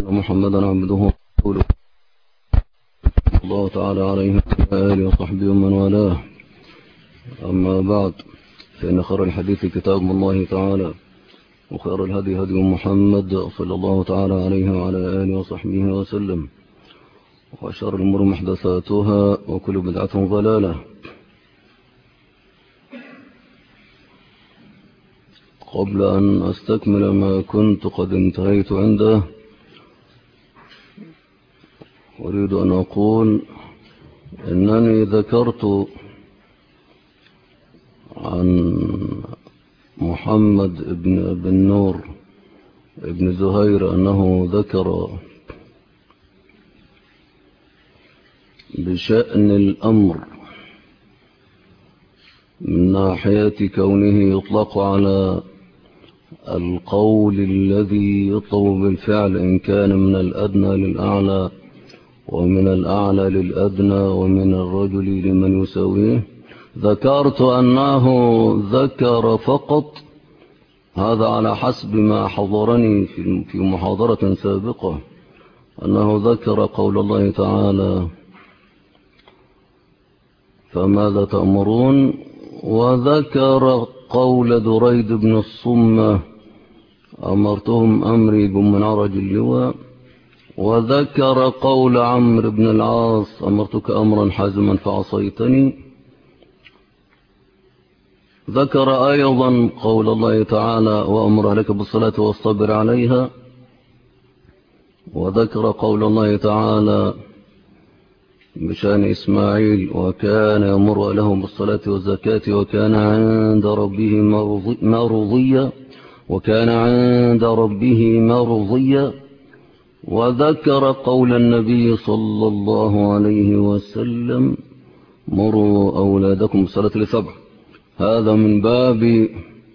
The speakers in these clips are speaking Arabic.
محمدا عبده ورسوله الله تعالى عليه وعلى آله وصحبه ومن والاه. أما بعد، فإن خير الحديث كتاب الله تعالى، وخير الهدي هدي محمد صلى الله تعالى عليه وعلى آله وصحبه وسلم، وشر الأمور محدثاتها، وكل بدعة ضلالة. قبل أن أستكمل ما كنت قد انتهيت عنده، أريد أن أقول أنني ذكرت عن محمد بن نور بن زهير أنه ذكر بشأن الأمر من ناحية كونه يطلق على القول الذي يطلب بالفعل، إن كان من الأدنى للأعلى ومن الأعلى للأدنى ومن الرجل لمن يساويه. ذكرت أنه ذكر فقط، هذا على حسب ما حضرني في محاضرة سابقة، أنه ذكر قول الله تعالى فماذا تأمرون، وذكر قول دريد بن الصمة أمرتهم أمري بمن عرج اللواء، وذكر قول عمرو بن العاص أمرتك أمرا حازما فعصيتني. ذكر أيضا قول الله تعالى وأمر أهلك بالصلاة واصطبر عليها، وذكر قول الله تعالى بشأن إسماعيل وكان يمر لهم بالصلاة والزكاة وكان عند ربه مرضيا وكان عند ربه مرضيا. وذكر قول النبي صلى الله عليه وسلم مروا أولادكم بالصلاة لسبع. هذا من باب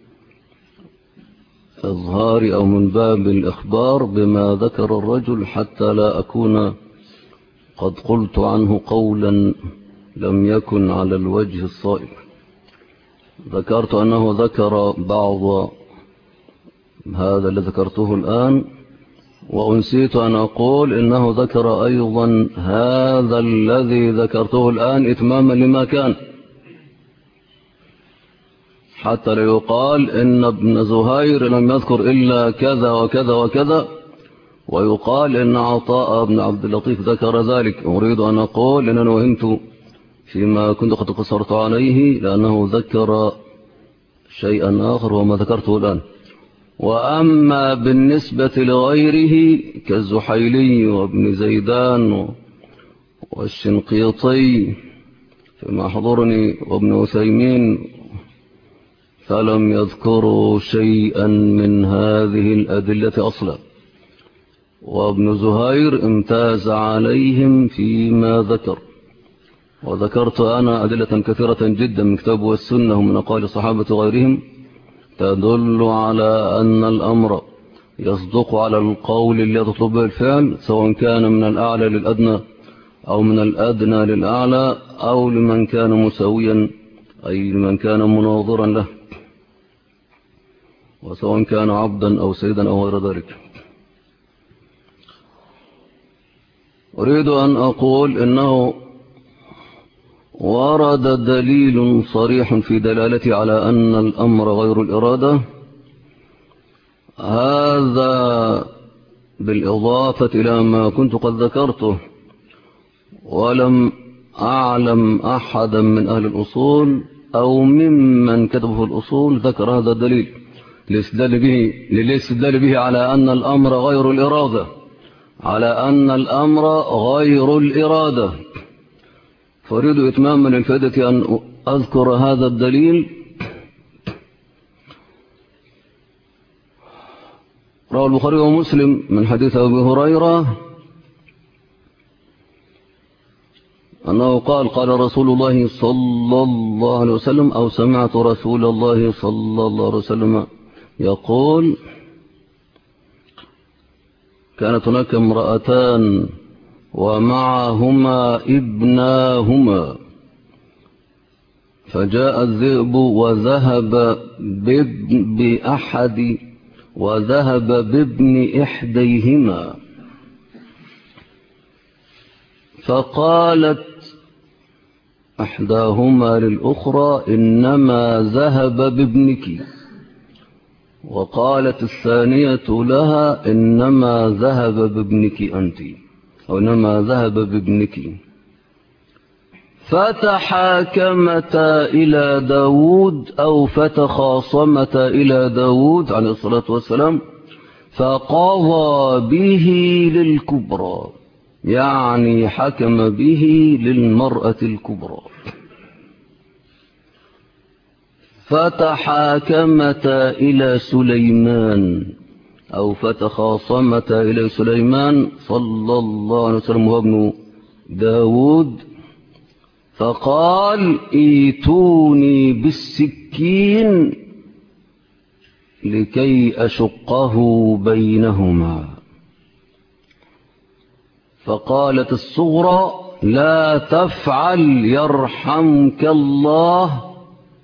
إظهار أو من باب الإخبار بما ذكر الرجل، حتى لا أكون قد قلت عنه قولا لم يكن على الوجه الصائب. ذكرت أنه ذكر بعض هذا اللي ذكرته الآن، وأنسيت أن أقول إنه ذكر أيضا هذا الذي ذكرته الآن إتماما لما كان، حتى لا يقال إن ابن زهير لم يذكر إلا كذا وكذا وكذا، ويقال إن عطاء بن عبد اللطيف ذكر ذلك. أريد أن أقول إن أنا وهمت فيما كنت قد قصرت عليه، لأنه ذكر شيئا آخر وما ذكرته الآن. وأما بالنسبة لغيره كالزحيلي وابن زيدان والشنقيطي فيما حضرني وابن عثيمين، فلم يذكروا شيئا من هذه الأدلة أصلا، وابن زهير امتاز عليهم فيما ذكر. وذكرت أنا أدلة كثيرة جدا من كتاب والسنة ومن أقوال الصحابة وغيرهم تدل على أن الأمر يصدق على القول اللي يطلب به الفعل، سواء كان من الأعلى للأدنى أو من الأدنى للأعلى أو لمن كان مساويا، أي لمن كان مناظرا له، وسواء كان عبدا أو سيدا أو غير ذلك. أريد أن أقول إنه ورد دليل صريح في دلالته على أن الأمر غير الإرادة، هذا بالإضافة إلى ما كنت قد ذكرته، ولم أعلم أحدا من أهل الأصول أو ممن كتبه الأصول ذكر هذا الدليل للاستدلال به على أن الأمر غير الإرادة، على أن الأمر غير الإرادة. فأريد إتماما للفائدة أن أذكر هذا الدليل. روى البخاري ومسلم من حديث أبي هريرة أنه قال قال رسول الله صلى الله عليه وسلم، أو سمعت رسول الله صلى الله عليه وسلم يقول كانت هناك امرأتان ومعهما ابناهما، فجاء الذئب وذهب بابن إحديهما فقالت إحداهما للأخرى إنما ذهب بابنك، وقالت الثانية لها إنما ذهب بابنك أنت، أو إنما ذهب بابنك. فتحاكمتا إلى داود أو فتخاصمتا إلى داود عليه الصلاة والسلام، فقضى به للكبرى، يعني حكم به للمرأة الكبرى. فتحاكمتا إلى سليمان أو فتخاصمتا إلى سليمان صلى الله عليه وسلم وابن داود، فقال ايتوني بالسكين لكي أشقه بينهما. فقالت الصغرى لا تفعل يرحمك الله،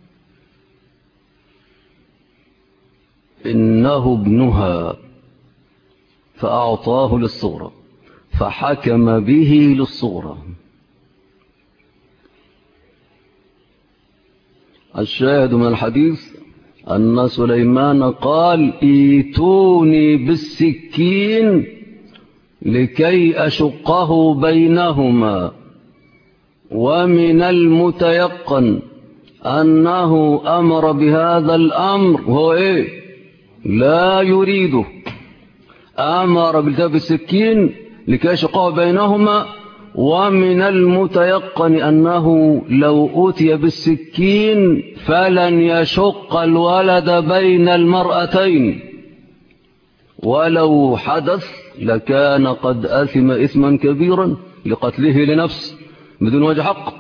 إنه ابنها، فأعطاه للصغرى، فحكم به للصغرى. الشاهد من الحديث أن سليمان قال ايتوني بالسكين لكي أشقه بينهما، ومن المتيقن أنه أمر بهذا الأمر هو لا يريده، أمر بالسكين لكي أشقه بينهما، ومن المتيقن أنه لو أوتي بالسكين فلن يشق الولد بين المرأتين، ولو حدث لكان قد أثم إثما كبيرا لقتله لنفس بدون وجه حق،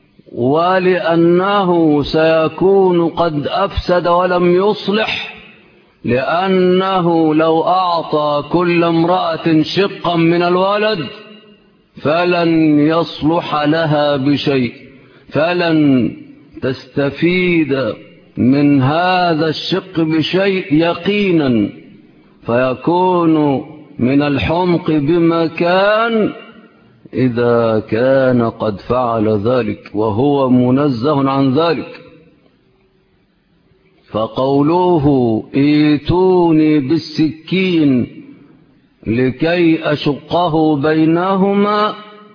ولأنه سيكون قد أفسد ولم يصلح، لأنه لو أعطى كل امرأة شقا من الولد فلن يصلح لها بشيء، فلن تستفيد من هذا الشق بشيء يقينا، فيكون من الحمق بمكان إذا كان قد فعل ذلك وهو منزه عن ذلك. فقوله ايتوني بالسكين لكي أشقه بينهما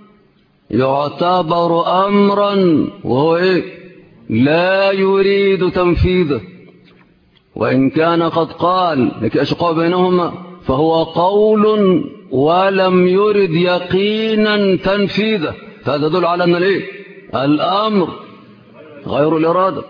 يعتبر أمرا وهو لا يريد تنفيذه، وإن كان قد قال لكي أشقه بينهما فهو قول ولم يرد يقينا تنفيذه، فهذا يدل على أن الأمر غير الإرادة.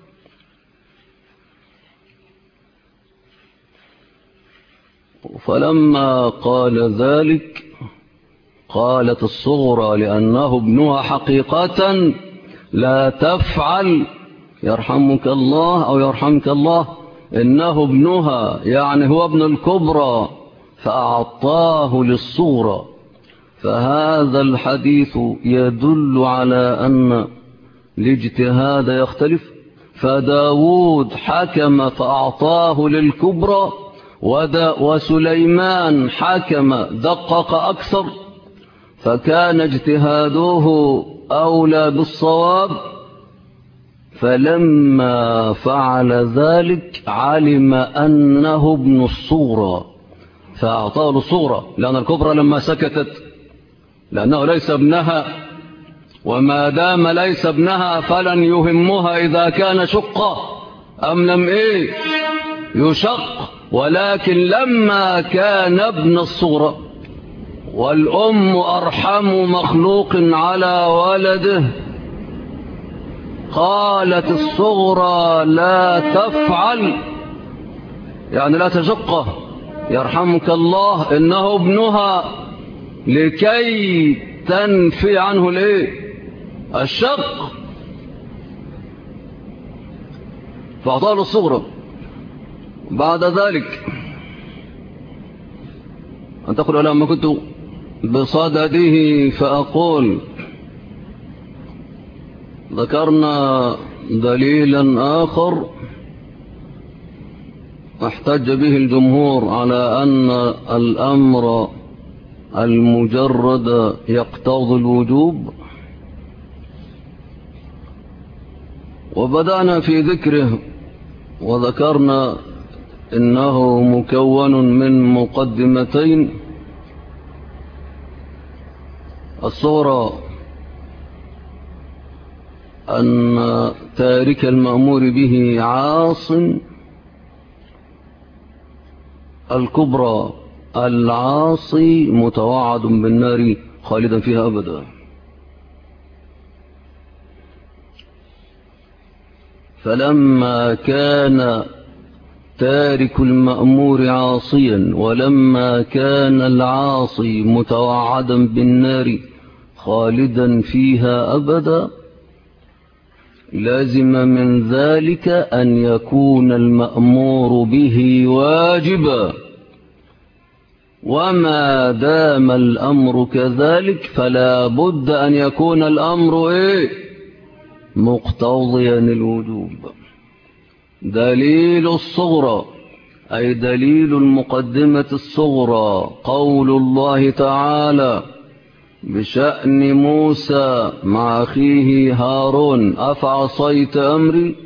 فلما قال ذلك قالت الصغرى لأنه ابنها حقيقة لا تفعل يرحمك الله أو يرحمك الله، إنه ابنها، يعني هو ابن الكبرى، فأعطاه للصغرى. فهذا الحديث يدل على أن الاجتهاد يختلف، فداود حكم فأعطاه للكبرى، وسليمان حكم دقق أكثر، فكان اجتهاده أولى بالصواب. فلما فعل ذلك علم أنه ابن الصغرى فأعطاه للصغرى، لأن الكبرى لما سكتت لأنه ليس ابنها، وما دام ليس ابنها فلن يهمها إذا كان شقة أم لم يشق، ولكن لما كان ابن الصغرى والأم أرحم مخلوق على ولده قالت الصغرى لا تفعل، يعني لا تشقه يرحمك الله، إنه ابنها، لكي تنفي عنه الشق. فأعطاه الصغرى. بعد ذلك أن تقول لما كنت بصدده فأقول ذكرنا دليلا آخر احتج به الجمهور على أن الأمر المجرد يقتضي الوجوب، وبدأنا في ذكره وذكرنا إنه مكون من مقدمتين. الصورة أن تارك المأمور به عاص، الكبرى العاصي متوعد بالنار خالدا فيها أبدا. فلما كان تارك المأمور عاصيا ولما كان العاصي متوعدا بالنار خالدا فيها أبدا، لازم من ذلك أن يكون المأمور به واجبا، وما دام الأمر كذلك فلا بد أن يكون الأمر مقتضيا الوجوب. دليل الصغرى أي دليل المقدمة الصغرى قول الله تعالى بشأن موسى مع أخيه هارون أفعصيت أمري،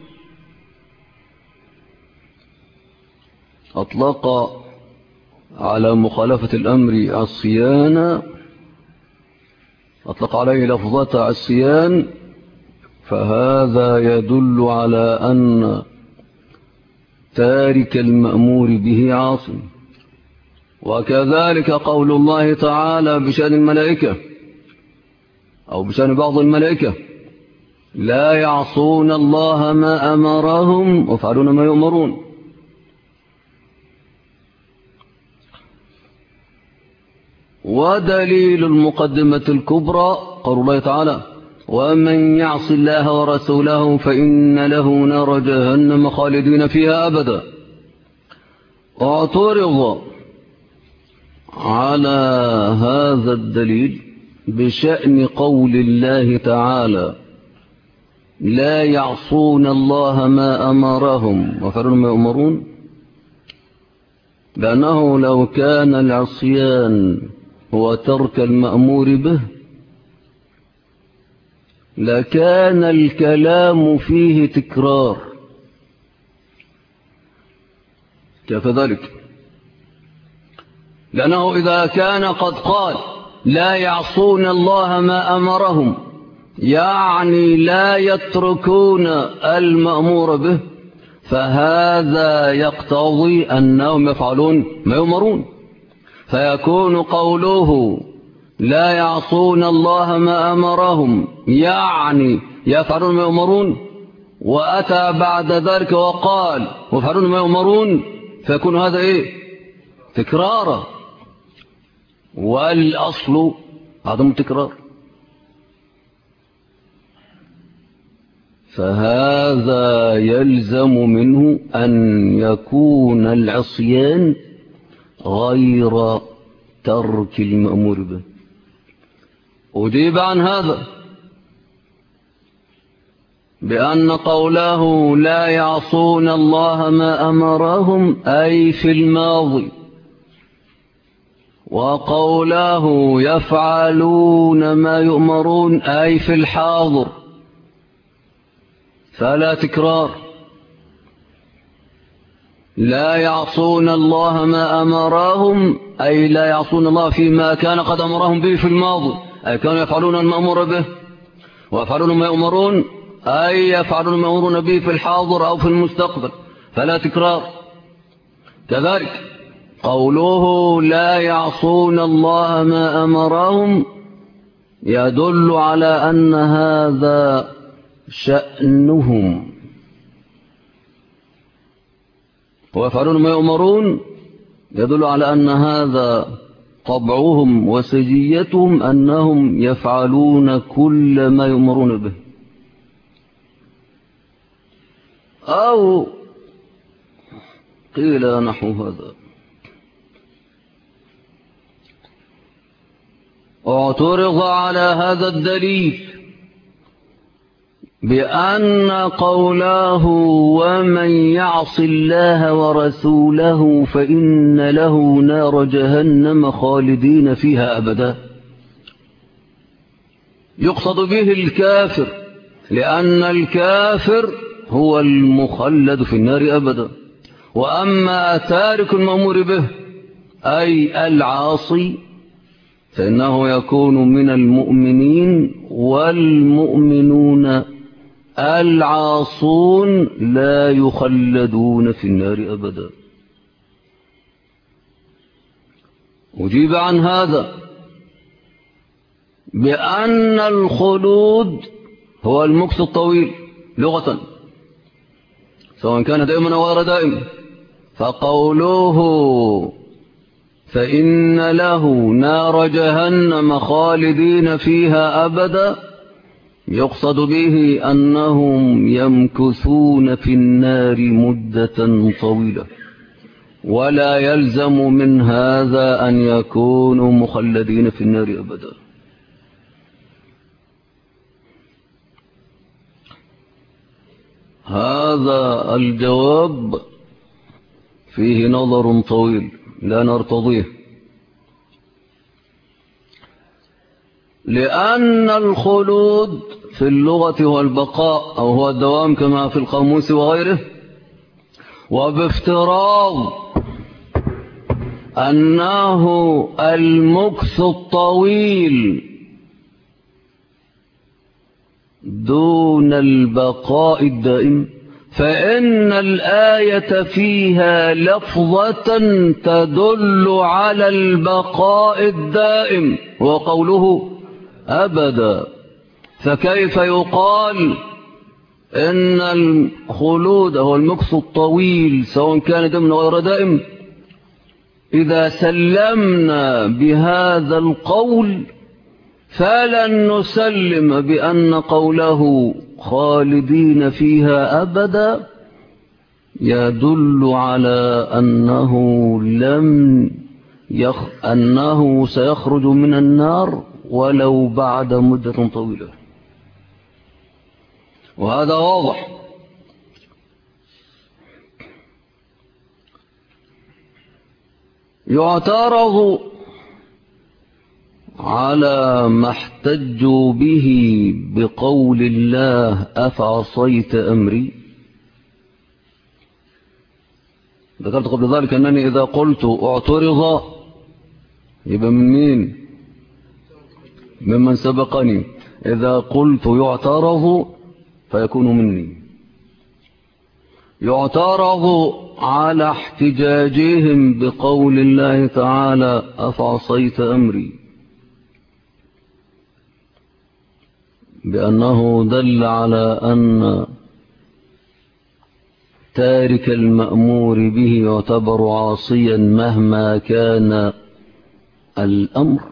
أطلق على مخالفة الأمر عصيانا، أطلق عليه لفظة عصيان، فهذا يدل على أن تارك المأمور به عاصم. وكذلك قول الله تعالى بشأن الملائكة أو بشأن بعض الملائكة لا يعصون الله ما أمرهم ويفعلون ما يؤمرون. ودليل المقدمة الكبرى قول الله تعالى ومن يعص الله ورسوله فإن له نار جهنم خالدين فيها أبدا. اعترض على هذا الدليل بشأن قول الله تعالى لا يعصون الله ما أمرهم ويفعلون ما يؤمرون، لأنه لو كان العصيان هو ترك المأمور به لكان الكلام فيه تكرار. كيف ذلك؟ لأنه إذا كان قد قال لا يعصون الله ما أمرهم يعني لا يتركون المأمور به، فهذا يقتضي أنهم يفعلون ما يؤمرون، فيكون قوله لا يعصون الله ما أمرهم يعني يفعلون ما يؤمرون، وأتى بعد ذلك وقال ويفعلون ما يؤمرون، فيكون هذا تكرارا، والأصل عدم التكرار. فهذا يلزم منه أن يكون العصيان غير ترك المأمور به. أجيب عن هذا بأن قوله لا يعصون الله ما أمرهم أي في الماضي، وقوله يفعلون ما يؤمرون أي في الحاضر، فلا تكرار. لا يعصون الله ما أمرهم أي لا يعصون الله فيما كان قد أمرهم به في الماضي، أي كانوا يفعلون المأمور به، ويفعلون ما يؤمرون أي يفعلون ما يؤمرون به في الحاضر أو في المستقبل، فلا تكرار. كذلك قوله لا يعصون الله ما أمرهم يدل على أن هذا شأنهم، ويفعلون ما يؤمرون يدل على أن هذا طبعهم وسجيتهم أنهم يفعلون كل ما يؤمرون به. أو قيل نحو هذا اعترض على هذا الدليل بأن قوله ومن يعص الله ورسوله فإن له نار جهنم خالدين فيها أبدا يقصد به الكافر، لأن الكافر هو المخلد في النار أبدا. وأما تارك المأمور به أي العاصي فإنه يكون من المؤمنين، والمؤمنون العاصون لا يخلدون في النار أبدا. أجيب عن هذا بأن الخلود هو المكث الطويل لغة، سواء كان دائما أو غير دائم. فقوله فإن له نار جهنم خالدين فيها أبدا يقصد به أنهم يمكثون في النار مدة طويلة، ولا يلزم من هذا أن يكونوا مخلدين في النار أبدا. هذا الجواب فيه نظر طويل لا نرتضيه، لأن الخلود في اللغة هو البقاء أو هو الدوام كما في القاموس وغيره، وبافتراض أنه المكث الطويل دون البقاء الدائم، فإن الآية فيها لفظة تدل على البقاء الدائم وقوله أبدا. فكيف يقال إن الخلود هو المكث الطويل سواء كان دائما أو غير دائم إذا سلمنا بهذا القول فلن نسلم بأن قوله خالدين فيها أبدا يدل على أنه سيخرج من النار ولو بعد مدة طويلة. وهذا واضح. يعترض على ما احتجوا به بقول الله أفعصيت أمري. ذكرت قبل ذلك أنني إذا قلت اعترض يبقى من مين؟ ممن سبقني. إذا قلت يعترض فيكون مني. يعترض على احتجاجهم بقول الله تعالى أفعصيت أمري بأنه دل على أن تارك المأمور به يعتبر عاصيا مهما كان الأمر.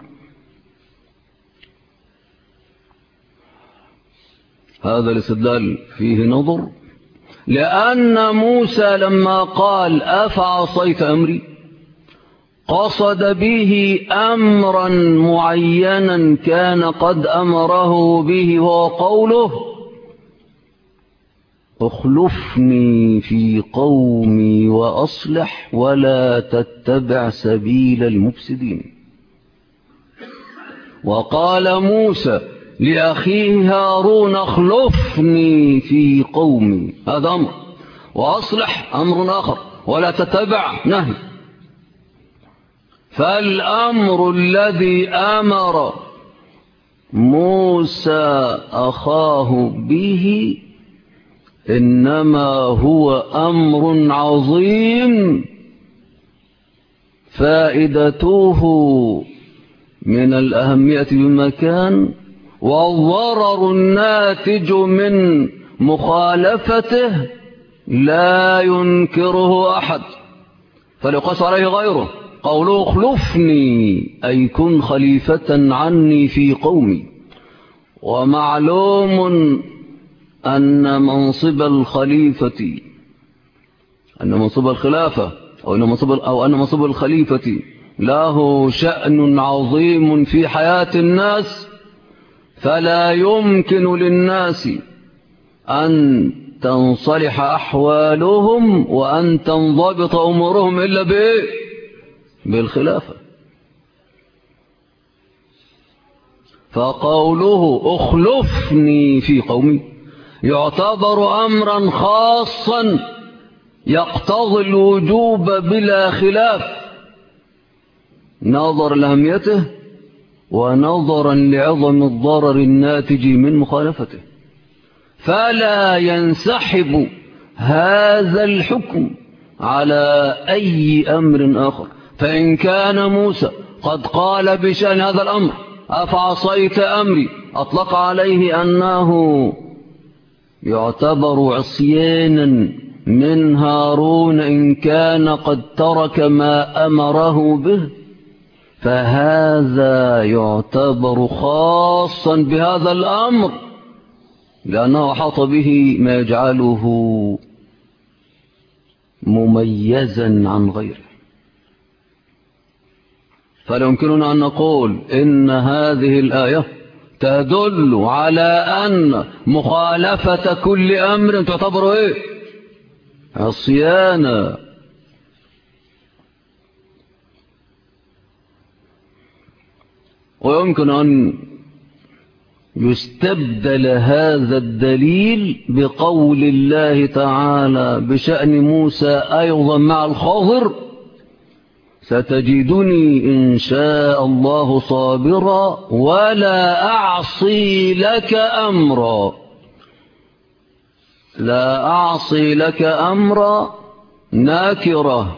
هذا الاستدلال فيه نظر، لأن موسى لما قال أفعصيت أمري قصد به أمرا معينا كان قد أمره به، وهو قوله اخلفني في قومي وأصلح ولا تتبع سبيل المفسدين. وقال موسى لأخيه هارون اخلفني في قومي، هذا أمر، وأصلح أمر آخر، ولا تتبع نهي. فالأمر الذي أمر موسى أخاه به إنما هو أمر عظيم فائدته من الأهمية بمكان، والضرر الناتج من مخالفته لا ينكره أحد فليقص عليه غيره. قوله اخلفني أي كن خليفة عني في قومي. ومعلوم أن منصب الخليفة أن منصب الخلافة أو أن منصب الخليفة له شأن عظيم في حياة الناس، فلا يمكن للناس أن تنصلح أحوالهم وأن تنضبط أمورهم إلا بالخلافة. فقوله اخلفني في قومي يعتبر أمرا خاصا يقتضي الوجوب بلا خلاف، نظرا لأهميته ونظرا لعظم الضرر الناتج من مخالفته، فلا ينسحب هذا الحكم على أي أمر آخر. فإن كان موسى قد قال بشأن هذا الأمر أفعصيت أمري، أطلق عليه أنه يعتبر عصيانا من هارون إن كان قد ترك ما أمره به، فهذا يعتبر خاصا بهذا الأمر لأنه حاط به ما يجعله مميزا عن غيره. فلا يمكننا أن نقول إن هذه الآية تدل على أن مخالفة كل أمر تعتبر عصيانا. ويمكن أن يستبدل هذا الدليل بقول الله تعالى بشأن موسى أيضا مع الخضر ستجدني إن شاء الله صابرا ولا أعصي لك أمرا. لا أعصي لك أمرا ناكرة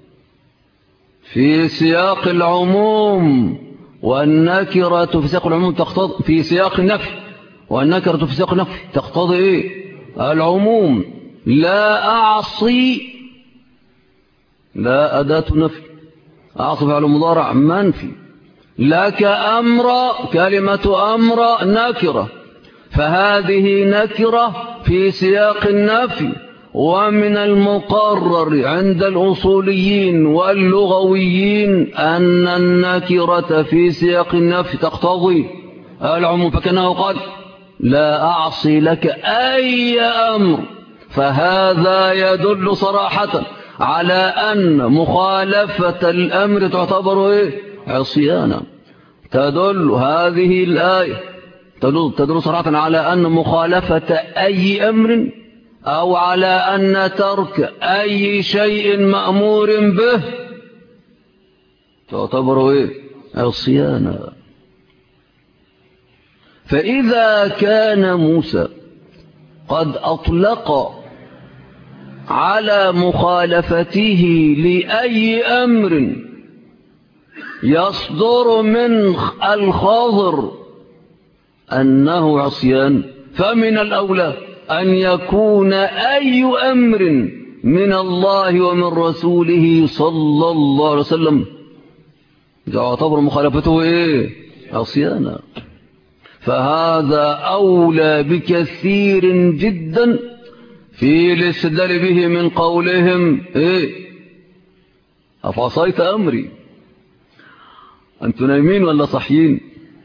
في سياق العموم، والنكرة في سياق العموم تقتضي في سياق النفي، والنكرة في سياق النفي تقتضي العموم. لا أعصي، لا أداة نفي، أعصي فعل مضارع منفي، لك أمر كلمة أمر نكرة، فهذه نكرة في سياق النفي. ومن المقرر عند الأصوليين واللغويين أن النكرة في سياق النفي تقتضي العموم، فكأنه قال لا أعصي لك أي أمر، فهذا يدل صراحة على أن مخالفة الأمر تعتبر عصيانا. تدل هذه الآية تدل صراحة على أن مخالفة أي أمر أو على أن ترك أي شيء مأمور به تعتبر عصيانا. فإذا كان موسى قد أطلق على مخالفته لأي أمر يصدر من الخضر أنه عصيان، فمن الأولى أن يكون أي أمر من الله ومن رسوله صلى الله عليه وسلم يعتبر مخالفته عصيانا. فهذا أولى بكثير جدا في الاستدلال به من قولهم أفعصيت أمري. أنتم نايمين ولا صحيين؟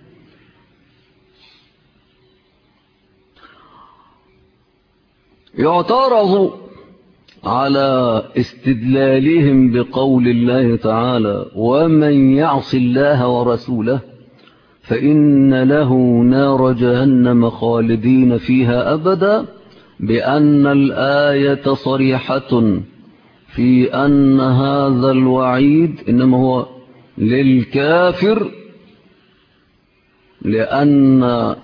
يعترض على استدلالهم بقول الله تعالى ومن يعص الله ورسوله فإن له نار جهنم خالدين فيها أبدا، بأن الآية صريحة في أن هذا الوعيد إنما هو للكافر، لأن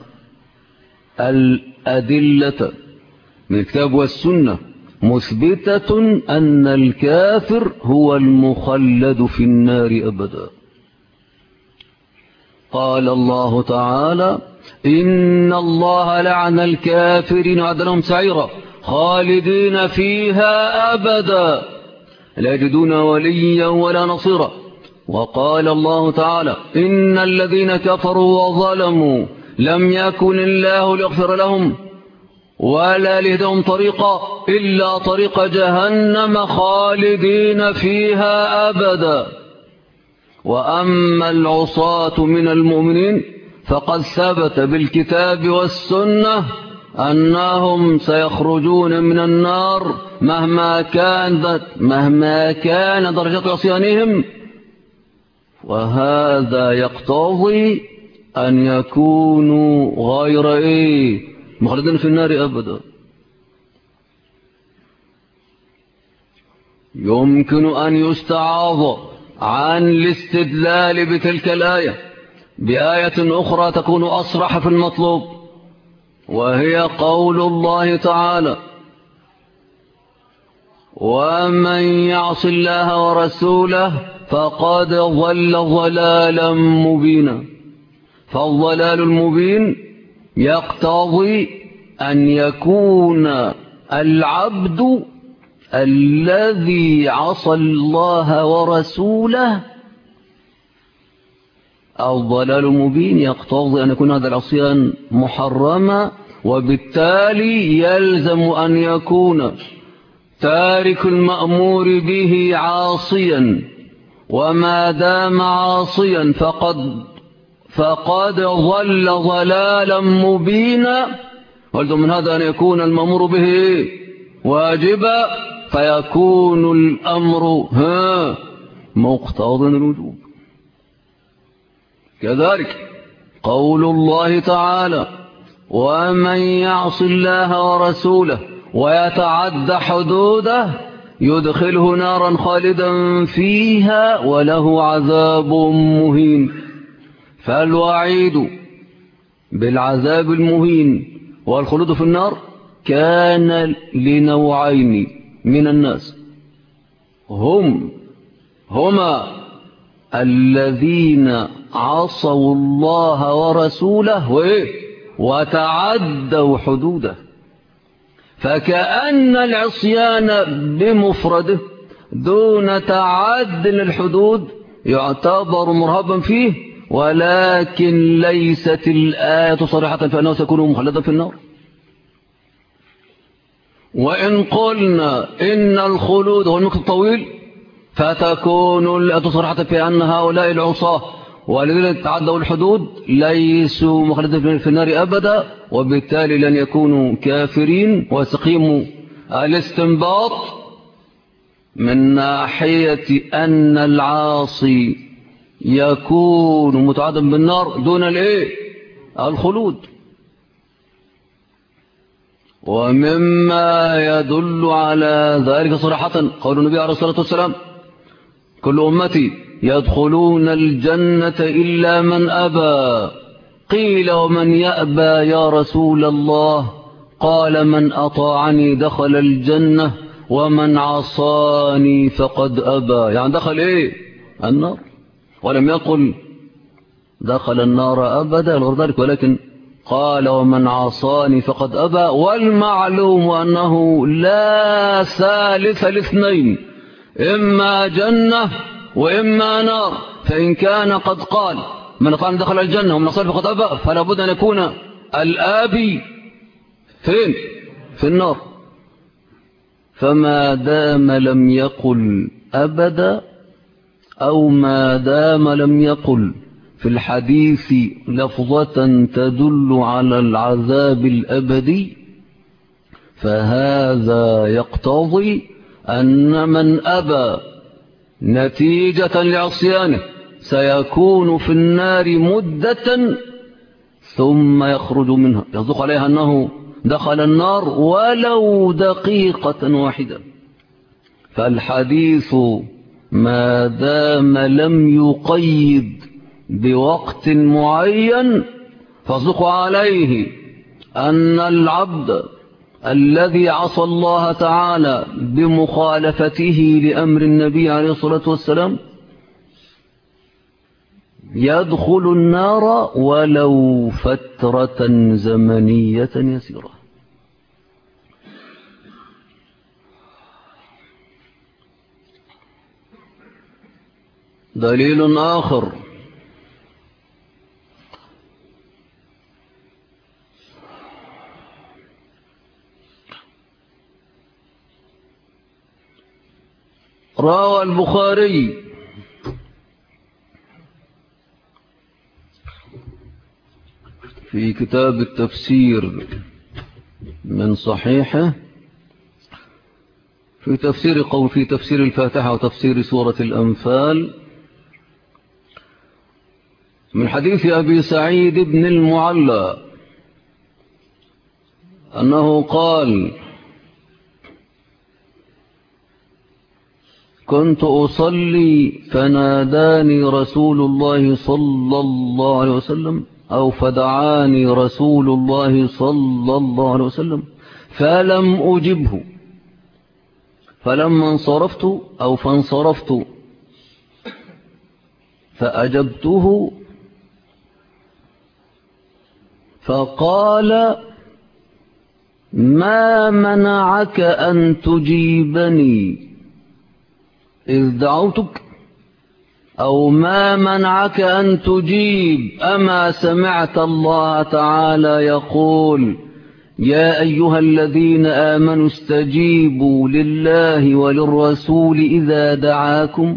الأدلة من الكتاب والسنة مثبتة أن الكافر هو المخلد في النار أبدا. قال الله تعالى إن الله لعن الكافرين وأعد لهم سعيرا خالدين فيها أبدا لا يجدون وليا ولا نصيرا. وقال الله تعالى إن الذين كفروا وظلموا لم يكن الله ليغفر لهم ولا ليهدهم طريقا إلا طريق جهنم خالدين فيها أبدا. وأما العصاة من المؤمنين فقد ثبت بالكتاب والسنة أنهم سيخرجون من النار مهما كان درجة عصيانهم، وهذا يقتضي أن يكونوا غير مخلدين في النار أبدا. يمكن أن يستعاض عن الاستدلال بتلك الآية بآية أخرى تكون أصرح في المطلوب، وهي قول الله تعالى: ومن يعص الله ورسوله فقد ضل ضلالا مبينا. فالضلال المبين يقتضي أن يكون العبد الذي عصى الله ورسوله، الضلال المبين يقتضي أن يكون هذا العصيان محرما، وبالتالي يلزم أن يكون تارك المأمور به عاصيا، وما دام عاصيا فقد ضل ضلالا مبينا. ولزم من هذا أن يكون المأمور به واجبا، فيكون الأمر مقتضى الوجوب. كذلك قول الله تعالى: ومن يعص الله ورسوله ويتعد حدوده يدخله نارا خالدا فيها وله عذاب مهين. فالوعيد بالعذاب المهين والخلود في النار كان لنوعين من الناس، هما الذين عصوا الله ورسوله وتعدوا حدوده. فكأن العصيان بمفرده دون تعد الحدود يعتبر مرهبا فيه، ولكن ليست الآية صريحة فأنه سيكون مخلدا في النار. وإن قلنا إن الخلود هو الوقت الطويل، فتكون الآية صريحة في أن هؤلاء العصاة والذين تعدوا الحدود ليسوا مخلدين في النار أبدا، وبالتالي لن يكونوا كافرين. ويستقيم الاستنباط من ناحية أن العاصي يكون متعدا بالنار دون الخلود. ومما يدل على ذلك صراحة قول النبي عليه الصلاة والسلام: كل أمتي يدخلون الجنة إلا من أبى. قيل: ومن يأبى يا رسول الله؟ قال: من أطاعني دخل الجنة ومن عصاني فقد أبى. يعني دخل النار، ولم يقل دخل النار أبدا غير ذلك، ولكن قال: ومن عصاني فقد أبى. والمعلوم أنه لا ثالث الاثنين، إما جنة وإما نار. فإن كان قد قال من أطاعني دخل الجنة ومن عصاني فقد أبى، فلا بد أن يكون الآبي فين؟ في النار. فما دام لم يقل أبدا، أو ما دام لم يقل في الحديث لفظة تدل على العذاب الأبدي، فهذا يقتضي أن من أبى نتيجة لعصيانه سيكون في النار مدة ثم يخرج منها، يصدق عليها أنه دخل النار ولو دقيقة واحدة. فالحديث ما دام لم يقيد بوقت معين فصدق عليه أن العبد الذي عصى الله تعالى بمخالفته لأمر النبي عليه الصلاة والسلام يدخل النار ولو فترة زمنية يسيرة. دليل آخر: روى البخاري في كتاب التفسير من صحيحه في تفسير الفاتحة وتفسير سورة الأنفال من حديث أبي سعيد بن المعلى أنه قال: كنت أصلي فناداني رسول الله صلى الله عليه وسلم أو فدعاني رسول الله صلى الله عليه وسلم فلم أجبه، فلما فانصرفت فأجبته فقال: ما منعك أن تجيبني إذ دعوتك؟ أو ما منعك أن تجيب؟ أما سمعت الله تعالى يقول: يا أيها الذين آمنوا استجيبوا لله وللرسول إذا دعاكم.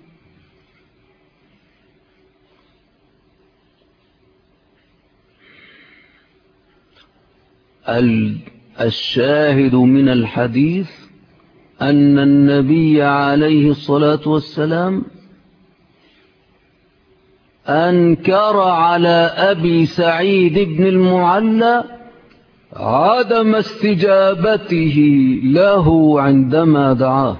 الشاهد من الحديث أن النبي عليه الصلاة والسلام أنكر على أبي سعيد بن المعلى عدم استجابته له عندما دعاه.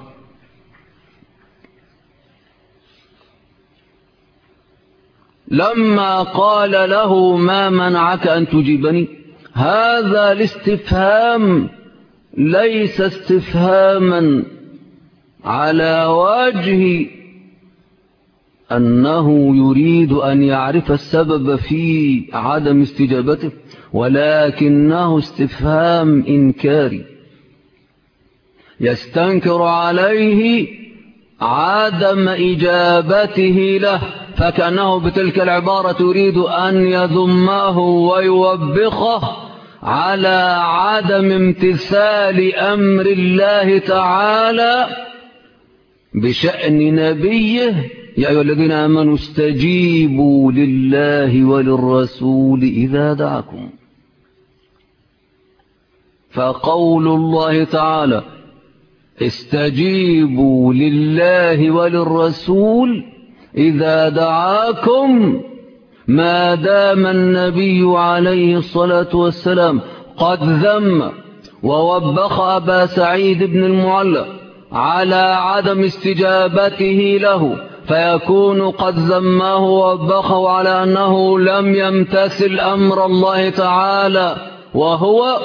لما قال له: ما منعك أن تجيبني؟ هذا الاستفهام ليس استفهاما على وجه أنه يريد أن يعرف السبب في عدم استجابته، ولكنه استفهام إنكاري يستنكر عليه عدم إجابته له، فكأنه بتلك العبارة يريد أن يذمه ويوبخه على عدم امتثال أمر الله تعالى بشأن نبيه: يا أيها الذين آمنوا استجيبوا لله وللرسول إذا دعاكم. فقول الله تعالى: استجيبوا لله وللرسول إذا دعاكم، ما دام النبي عليه الصلاة والسلام قد ذم ووبخ أبا سعيد بن المعلى على عدم استجابته له، فيكون قد ذمه ووبخه على أنه لم يمتثل أمر الله تعالى، وهو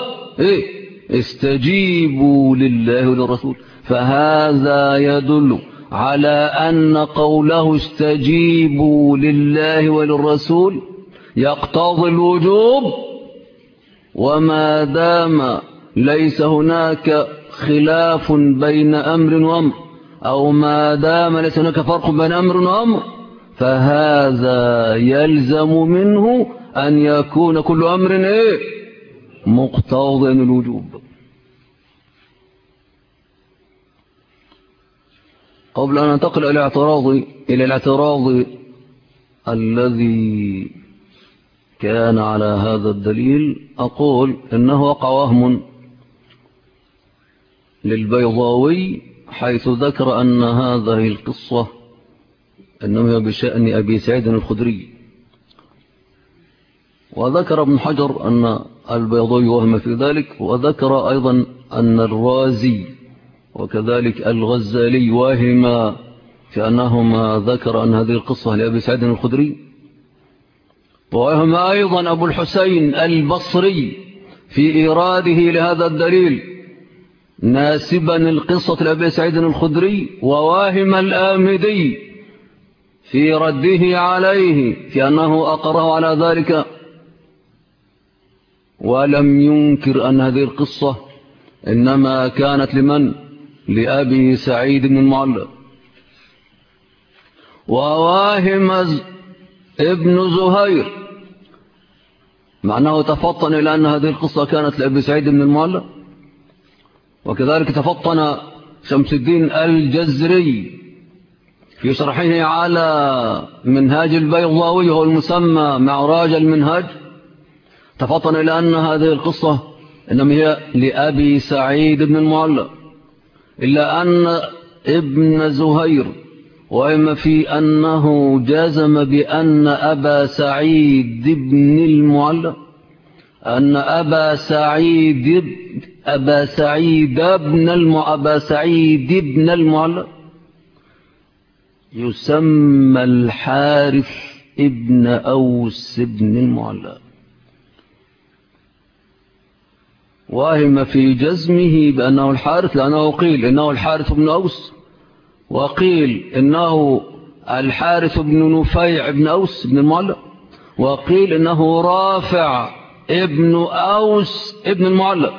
استجيبوا لله وللرسول. فهذا يدل على أن قوله استجيبوا لله وللرسول يقتضي الوجوب، وما دام ليس هناك خلاف بين أمر وأمر، أو ما دام ليس هناك فرق بين أمر وأمر، فهذا يلزم منه أن يكون كل أمر مقتضي الوجوب. قبل أن ننتقل إلى الاعتراض الذي كان على هذا الدليل، أقول إنه وقع وهم للبيضاوي حيث ذكر أن هذه القصة إنما بشأن أبي سعيد الخدري، وذكر ابن حجر أن البيضاوي وهم في ذلك، وذكر أيضا أن الرازي وكذلك الغزالي وهم في أنهما ذكر أن هذه القصة لأبي سعيد الخدري، وهم أيضا أبو الحسين البصري في إيراده لهذا الدليل ناسبا القصة لأبي سعيد الخدري، وواهم الآمدي في رده عليه في أنه أقره على ذلك ولم ينكر أن هذه القصة إنما كانت لمن؟ لأبي سعيد بن المعلى. وواهم ابن زهير معناه تفطن إلى أن هذه القصة كانت لأبي سعيد بن المعلى، وكذلك تفطن شمس الدين الجزري في شرحه على منهاج البيضاوي وهو المسمى معراج المنهاج، تفطن إلى أن هذه القصة إنما هي لأبي سعيد بن المعلى، إلا أن ابن زهير وإما في أنه جزم بأن أبا سعيد بن المعلى أن أبا سعيد بن المعلى يسمى الحارث ابن أوس بن المعلى، وهم في جزمه بأنه الحارث، لأنه قيل إنه الحارث بن أوس، وقيل إنه الحارث بن نفيع بن أوس بن المعلى، وقيل إنه رافع ابن أوس ابن المعلى.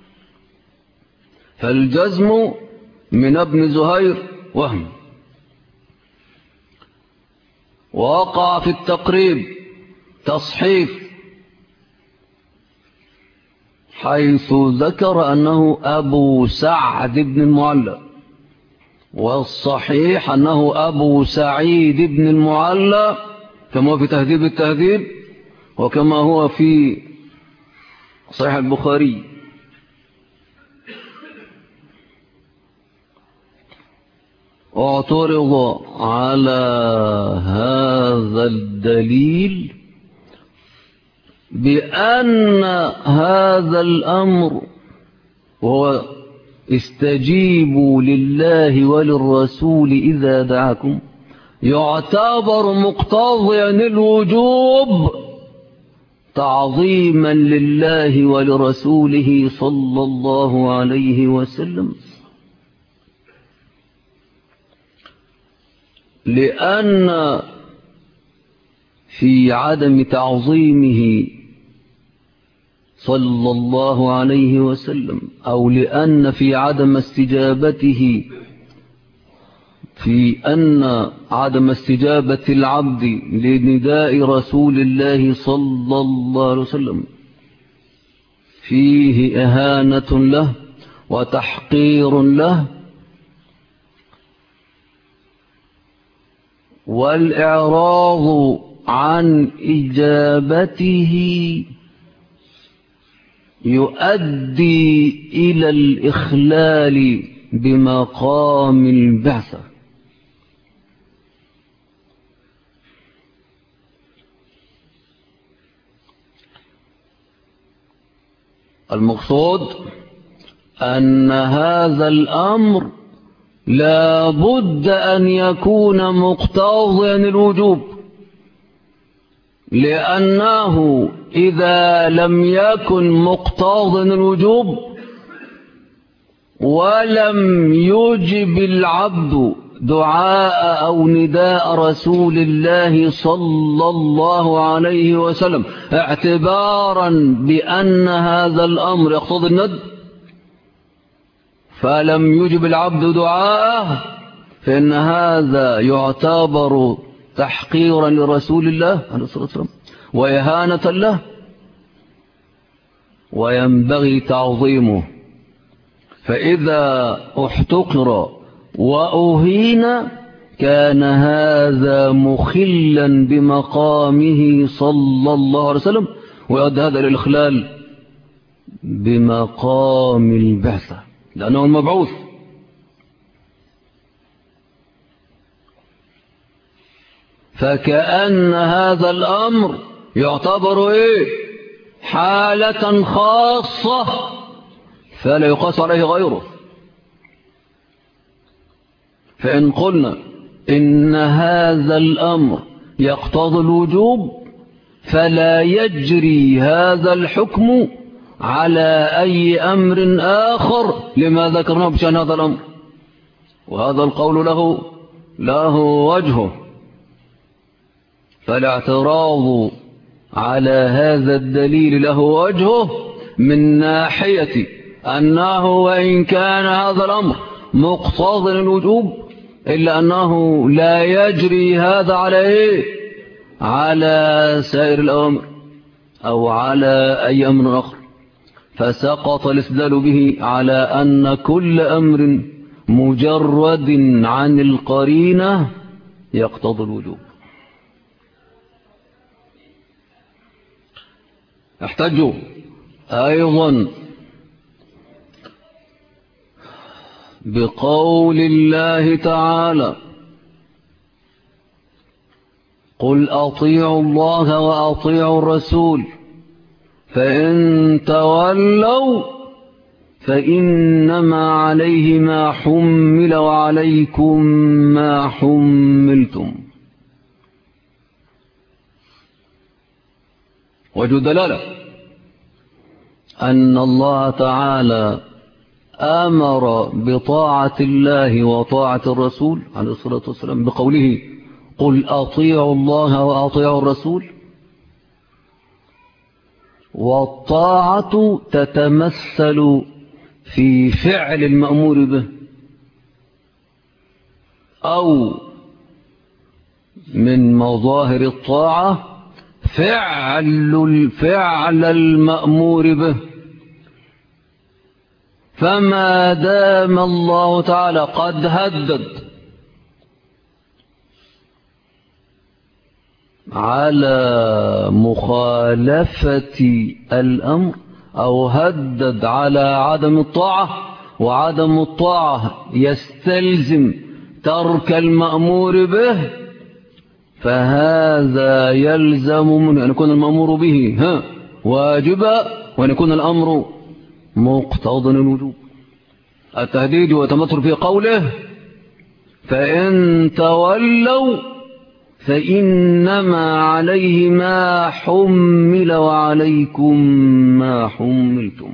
فالجزم من ابن زهير وهم. ووقع في التقريب تصحيف حيث ذكر أنه أبو سعد بن المعلى، والصحيح أنه أبو سعيد بن المعلى كما هو في تهذيب التهذيب وكما هو في صحيح البخاري. واعترض على هذا الدليل بأن هذا الأمر هو استجيبوا لله وللرسول إذا دعاكم يعتبر مقتضيا الوجوب تعظيما لله ولرسوله صلى الله عليه وسلم، لأن في عدم تعظيمه صلى الله عليه وسلم أو لأن في عدم استجابته في أن عدم استجابة العبد لنداء رسول الله صلى الله عليه وسلم فيه إهانة له وتحقير له، والإعراض عن إجابته يؤدي إلى الإخلال بمقام البعثة. المقصود أن هذا الأمر لا بد أن يكون مقتضيا الوجوب، لأنه إذا لم يكن مقتضيا الوجوب ولم يجب العبد دعاء أو نداء رسول الله صلى الله عليه وسلم اعتبارا بأن هذا الأمر يقتضي الند، فلم يجب العبد دعاءه، فإن هذا يعتبر تحقيرا لرسول الله عليه الصلاة والسلام وإهانة له، وينبغي تعظيمه. فإذا احتقر وأهين كان هذا مخلا بمقامه صلى الله عليه وسلم، ويؤدي هذا للإخلال بمقام البعثة لأنه المبعوث. فكأن هذا الأمر يعتبر حالة خاصة فلا يقاس عليه غيره. فإن قلنا إن هذا الأمر يقتضي الوجوب فلا يجري هذا الحكم على أي أمر آخر لما ذكرناه بشأن هذا الأمر، وهذا القول له وجهه. فالاعتراض على هذا الدليل له وجهه من ناحية أنه وإن كان هذا الأمر مقتضى الوجوب إلا أنه لا يجري هذا على سائر الأمر أو على أي أمر آخر، فسقط الاستدلال به على أن كل أمر مجرد عن القرينة يقتضي الوجوب. احتجوا أيضا بقول الله تعالى: قل أطيعوا الله وأطيعوا الرسول فإن تولوا فإنما عليه ما حمل وعليكم ما حملتم. وجه دلالة أن الله تعالى أمر بطاعة الله وطاعة الرسول عليه الصلاة والسلام بقوله: قل أطيعوا الله وأطيعوا الرسول. والطاعة تتمثل في فعل المأمور به، أو من مظاهر الطاعة فعل المأمور به. فما دام الله تعالى قد هدد على مخالفة الأمر أو هدد على عدم الطاعة، وعدم الطاعة يستلزم ترك المأمور به، فهذا يلزم من أن يكون المأمور به واجبا، وأن يكون الأمر مقتضى الوجوب. التهديد وتمثل في قوله: فإن تولوا فإنما عليه ما حمل وعليكم ما حملتم.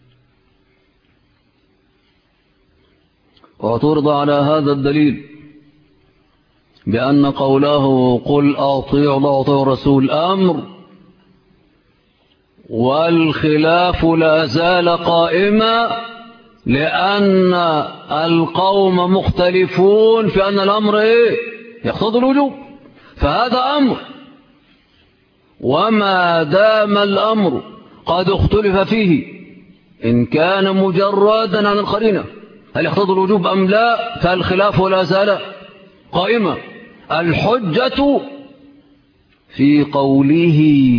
واعترض على هذا الدليل بأن قوله: قل أطيعوا الله وأطيعوا الرسول أمر، والخلاف لا زال قائما، لأن القوم مختلفون في أن الأمر يقتضي الوجوب، فهذا أمر. وما دام الأمر قد اختلف فيه إن كان مجردا عن القرينة هل يقتضي الوجوب أم لا، فالخلاف لا زال قائما. الحجة في قوله: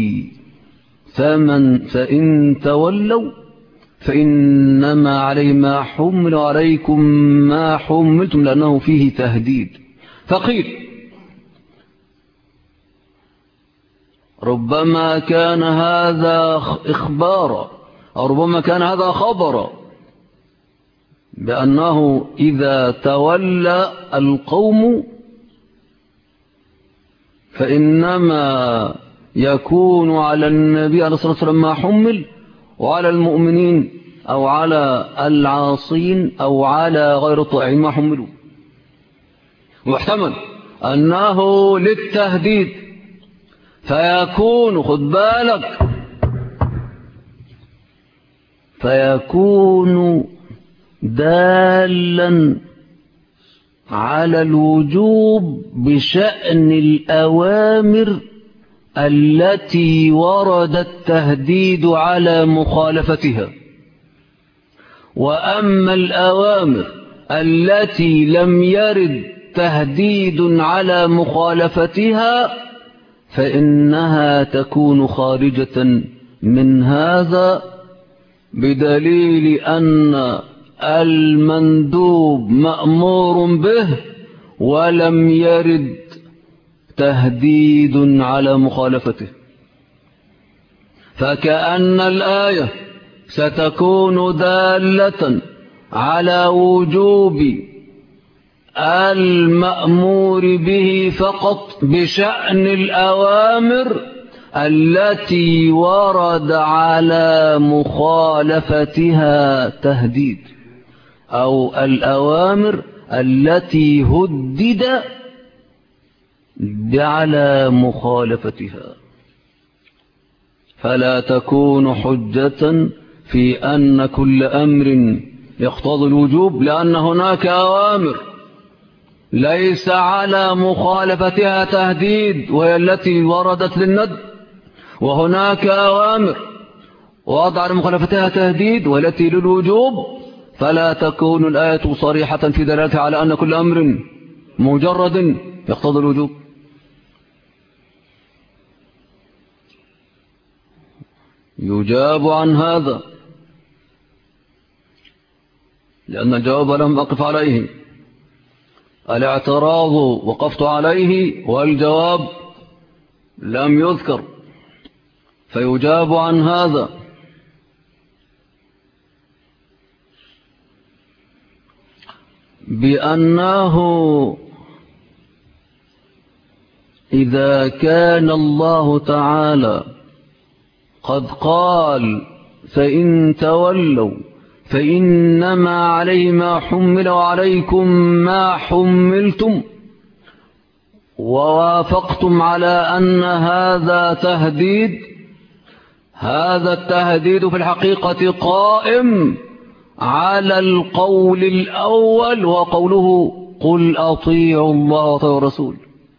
فإن تولوا فإنما عليه ما حمل وعليكم ما حملتم، لأنه فيه تهديد. فقيل: ربما كان هذا إخبارا، أو ربما كان هذا خبرا، بأنه إذا تولى القوم فإنما يكون على النبي عليه الصلاة والسلام ما حمل، وعلى المؤمنين أو على العاصين أو على غير الطائعين ما حملوا. واحتمل أنه للتهديد، فيكون خد بالك فيكون دالا على الوجوب بشأن الأوامر التي ورد التهديد على مخالفتها. وأما الأوامر التي لم يرد تهديد على مخالفتها فإنها تكون خارجة من هذا، بدليل أن المندوب مأمور به ولم يرد تهديد على مخالفته. فكأن الآية ستكون دالة على وجوب المأمور به فقط بشأن الأوامر التي ورد على مخالفتها تهديد، أو الأوامر التي هدد على مخالفتها، فلا تكون حجة في أن كل أمر يقتضي الوجوب، لأن هناك أوامر ليس على مخالفتها تهديد وهي التي وردت للندب، وهناك أوامر وضع على مخالفتها تهديد والتي للوجوب، فلا تكون الآية صريحة في دلالتها على أن كل أمر مجرد يقتضي الوجوب. يجاب عن هذا لأن الجواب لم أقف عليه. الاعتراض وقفت عليه والجواب لم يذكر، فيجاب عن هذا. بأنه إذا كان الله تعالى قد قال فإن تولوا فإنما عليه ما حمل وعليكم ما حملتم، ووافقتم على أن هذا تهديد، هذا التهديد في الحقيقة قائم على القول الأول، وقوله قل أطيعوا الله وأطيعوا الرسول،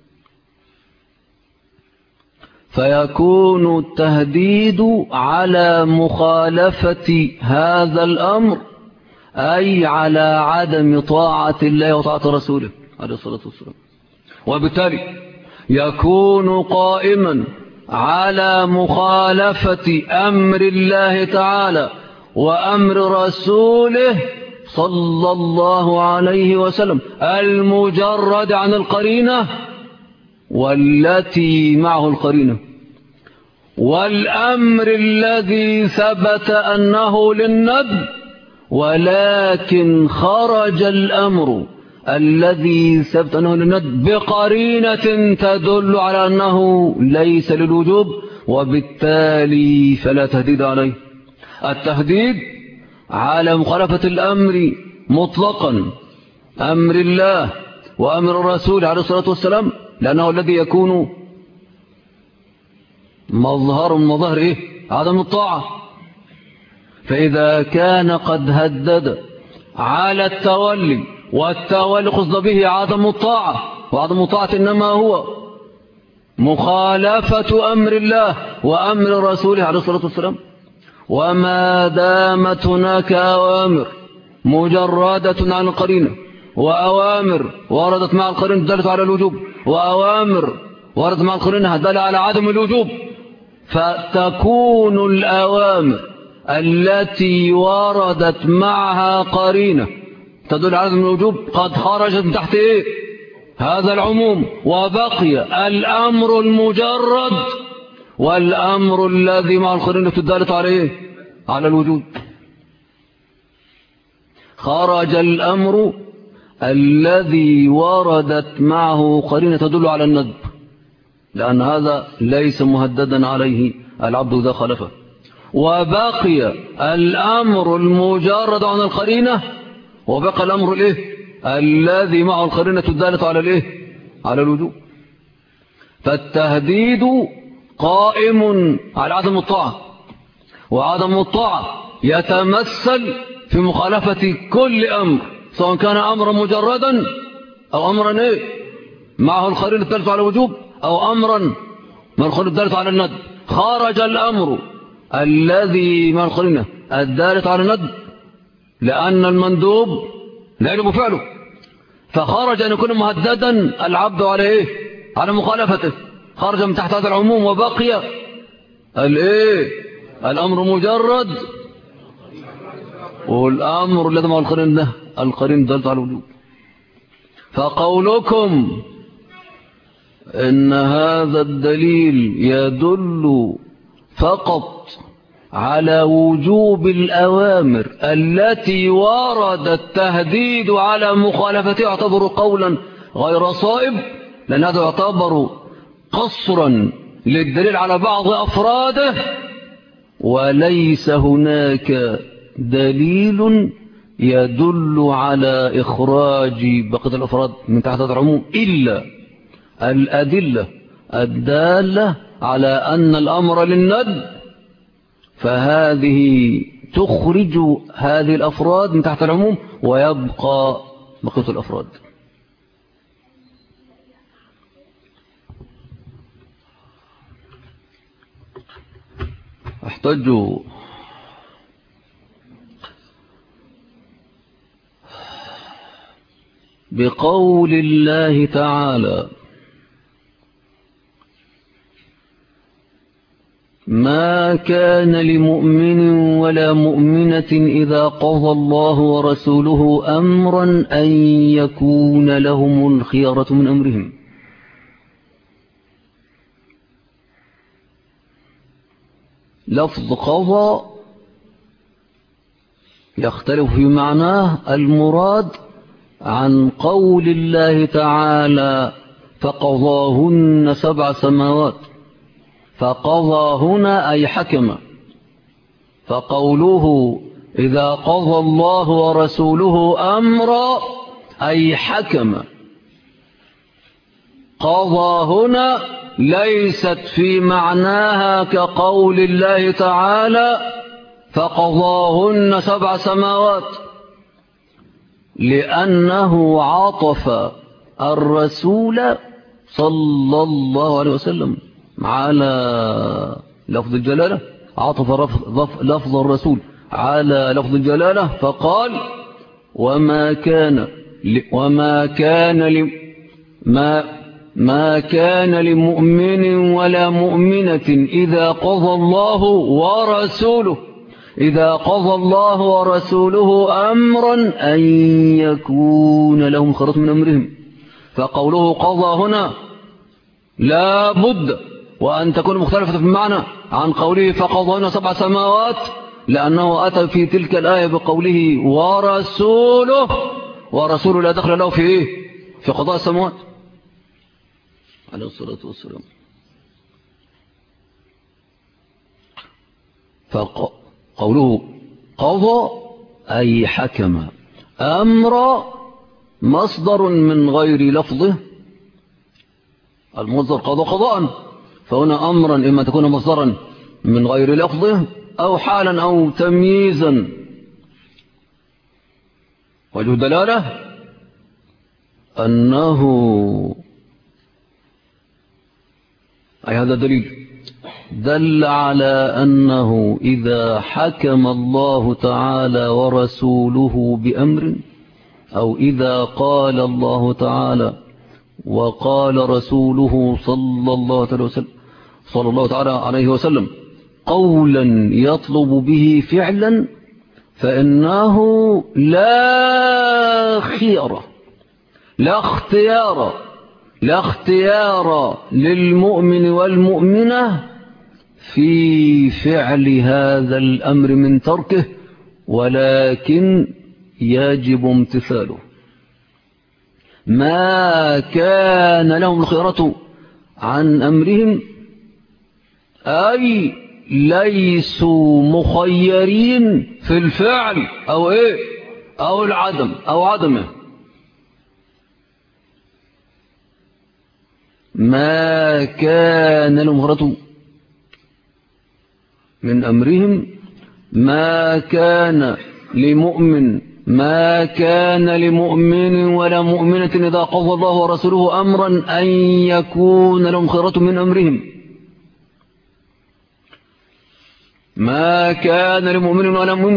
فيكون التهديد على مخالفة هذا الأمر، أي على عدم طاعة الله وطاعة رسوله عليه الصلاة والسلام. وبالتالي يكون قائما على مخالفة أمر الله تعالى وأمر رسوله صلى الله عليه وسلم المجرد عن القرينة والتي معه القرينة، والأمر الذي ثبت أنه للندب، ولكن خرج الأمر الذي ثبت أنه للندب بقرينة تدل على أنه ليس للوجوب، وبالتالي فلا تهديد عليه. التهديد على مخالفة الأمر مطلقا، أمر الله وأمر الرسول عليه الصلاة والسلام، لأنه الذي يكون مظهر من مظاهر إيه؟ عدم الطاعة. فإذا كان قد هدد على التولي، والتولي قصد به عدم الطاعة، وعدم الطاعة إنما هو مخالفة أمر الله وأمر رسوله عليه الصلاة والسلام. وما دامت هناك أوامر مجردة عن القرينة، وأوامر وردت مع القرينة دلت على الوجوب، وأوامر وردت مع القرينة دلت على عدم الوجوب، فتكون الأوامر التي وردت معها قرينة تدل على عدم الوجوب قد خرجت من تحت إيه؟ هذا العموم، وبقي الأمر المجرد والأمر الذي مع القرينة دلت عليه على الوجوب. خرج الأمر الذي وردت معه قرينة تدل على الندب، لأن هذا ليس مهددا عليه العبد إذا خالفه، وبقي الأمر المجرد عن القرينة، وبقى الأمر الإيه؟ الذي معه القرينة دالت على الإيه؟ على الوجوب. فالتهديد قائم على عدم الطاعة، وعدم الطاعة يتمثل في مخالفة كل أمر، سواء كان أمرا مجردا أو أمرا إيه؟ معه القرينة دالت على الوجوب، أو أمرا مع القرينة دالت على الندب. خرج الأمر الذي مع القرينة الدالت على الندب، لأن المندوب لا يجب فعله، فخرج أن يكون مهددا العبد على إيه؟ على مخالفته، خرج من تحت هذا العموم، وبقي الإيه؟ الأمر مجرد، والأمر الذي مع القرينة القرينة دالت على الوجوب. فقولكم إن هذا الدليل يدل فقط على وجوب الأوامر التي ورد التهديد على مخالفتها يعتبر قولا غير صائب، لأن هذا يعتبر قصرا للدليل على بعض أفراده، وليس هناك دليل يدل على إخراج بقية الأفراد من تحت هذا العموم إلا الأدلة الدالة على أن الأمر للندب، فهذه تخرج هذه الأفراد من تحت العموم، ويبقى بقية الأفراد. احتج بقول الله تعالى ما كان لمؤمن ولا مؤمنة إذا قضى الله ورسوله أمرا أن يكون لهم الخيرة من أمرهم. لفظ قضى يختلف في معناه. المراد عن قول الله تعالى فقضاهن 7 سماوات، فقضى هنا أي حكم. فقوله إذا قضى الله ورسوله أمرا أي حكم. قضى هنا ليست في معناها كقول الله تعالى فقضاهن 7 سماوات، لأنه عطف الرسول صلى الله عليه وسلم على لفظ الجلالة، عطف لفظ الرسول على لفظ الجلالة فقال ما كان لمؤمن ولا مؤمنة إذا قضى الله ورسوله أمرا أن يكون لهم خيرة من أمرهم. فقوله قضى هنا لا بد وأن تكون مختلفة في المعنى عن قوله فقضى 7 سماوات، لأنه أتى في تلك الآية بقوله ورسوله لا دخل له في إيه؟ في قضاء السماوات عليه الصلاة والسلام. فقوله قضى أي حكم. أمر مصدر من غير لفظه، المصدر قضاء، فهنا أمرا إما تكون مصدرا من غير لفظه أو حالا أو تمييزا. وجه دلالة أنه أي هذا دليل دل على أنه إذا حكم الله تعالى ورسوله بأمر، أو إذا قال الله تعالى وقال رسوله صلى الله تعالى عليه وسلم قولا يطلب به فعلا، فإنه لا اختيار للمؤمن والمؤمنة في فعل هذا الأمر من تركه، ولكن يجب امتثاله. ما كان لهم الخيرة عن أمرهم أي ليسوا مخيرين في الفعل أو العدم أو عدمه. ما كان لهم الخيرة من أمرهم، ما كان لمؤمن ولا مؤمنة إذا قضى الله ورسوله أمرا أن يكون لهم خيرة من أمرهم. ما كان لمؤمن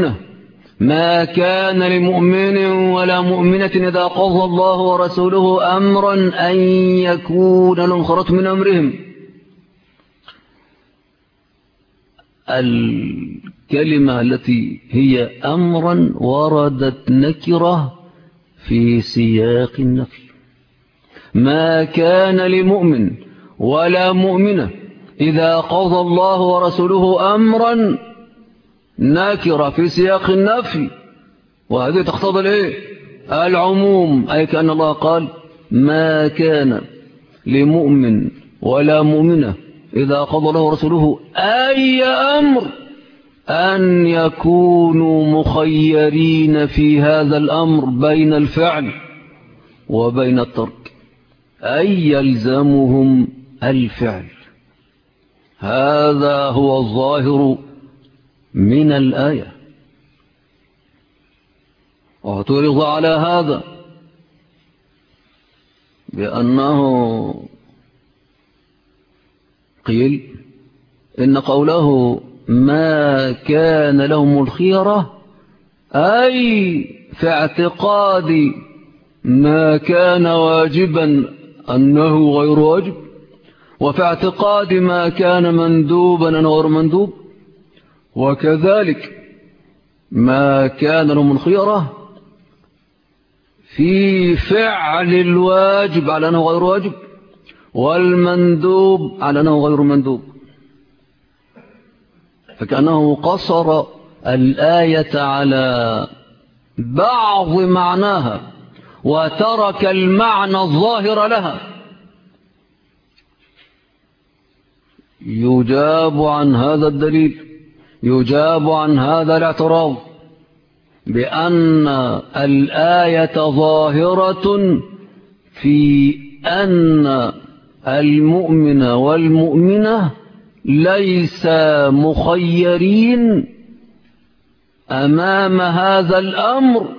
ولا مؤمنة إذا قضى الله ورسوله أمرا أن يكون لهم خيرة من أمرهم. الكلمة التي هي أمرا وردت نكرة في سياق النفي. ما كان لمؤمن ولا مؤمنة إذا قضى الله ورسوله أمرا نكرة في سياق النفي، وهذه تقتضي العموم، أي كأن الله قال ما كان لمؤمن ولا مؤمنة إذا قضى الله ورسوله أي أمر أن يكونوا مخيرين في هذا الأمر بين الفعل وبين الترك، أي يلزمهم الفعل. هذا هو الظاهر من الآية. واعترض على هذا بأنه قيل إن قوله ما كان لهم الخيرة أي في اعتقاد ما كان واجبا أنه غير واجب، وفي اعتقاد ما كان مندوبا أو غير مندوب، وكذلك ما كان له من خيرة في فعل الواجب على أنه غير واجب، والمندوب على أنه غير مندوب. فكأنه قصر الآية على بعض معناها وترك المعنى الظاهر لها. يجاب عن هذا الدليل، يجاب عن هذا الاعتراض بأن الآية ظاهرة في أن المؤمن والمؤمنة ليس مخيرين أمام هذا الأمر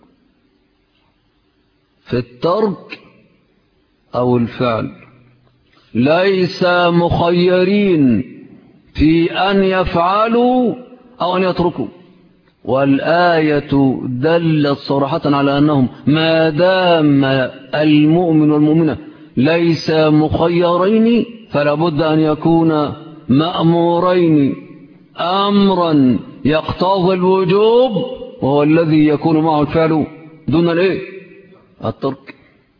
في الترك أو الفعل، ليس مخيرين في أن يفعلوا أو أن يتركوا. والآية دلت صراحة على أنهم ما دام المؤمن والمؤمنة ليس مخيرين فلا بد أن يكون مأمورين أمرا يقتضي الوجوب، وهو الذي يكون معه الفعل دون الترك.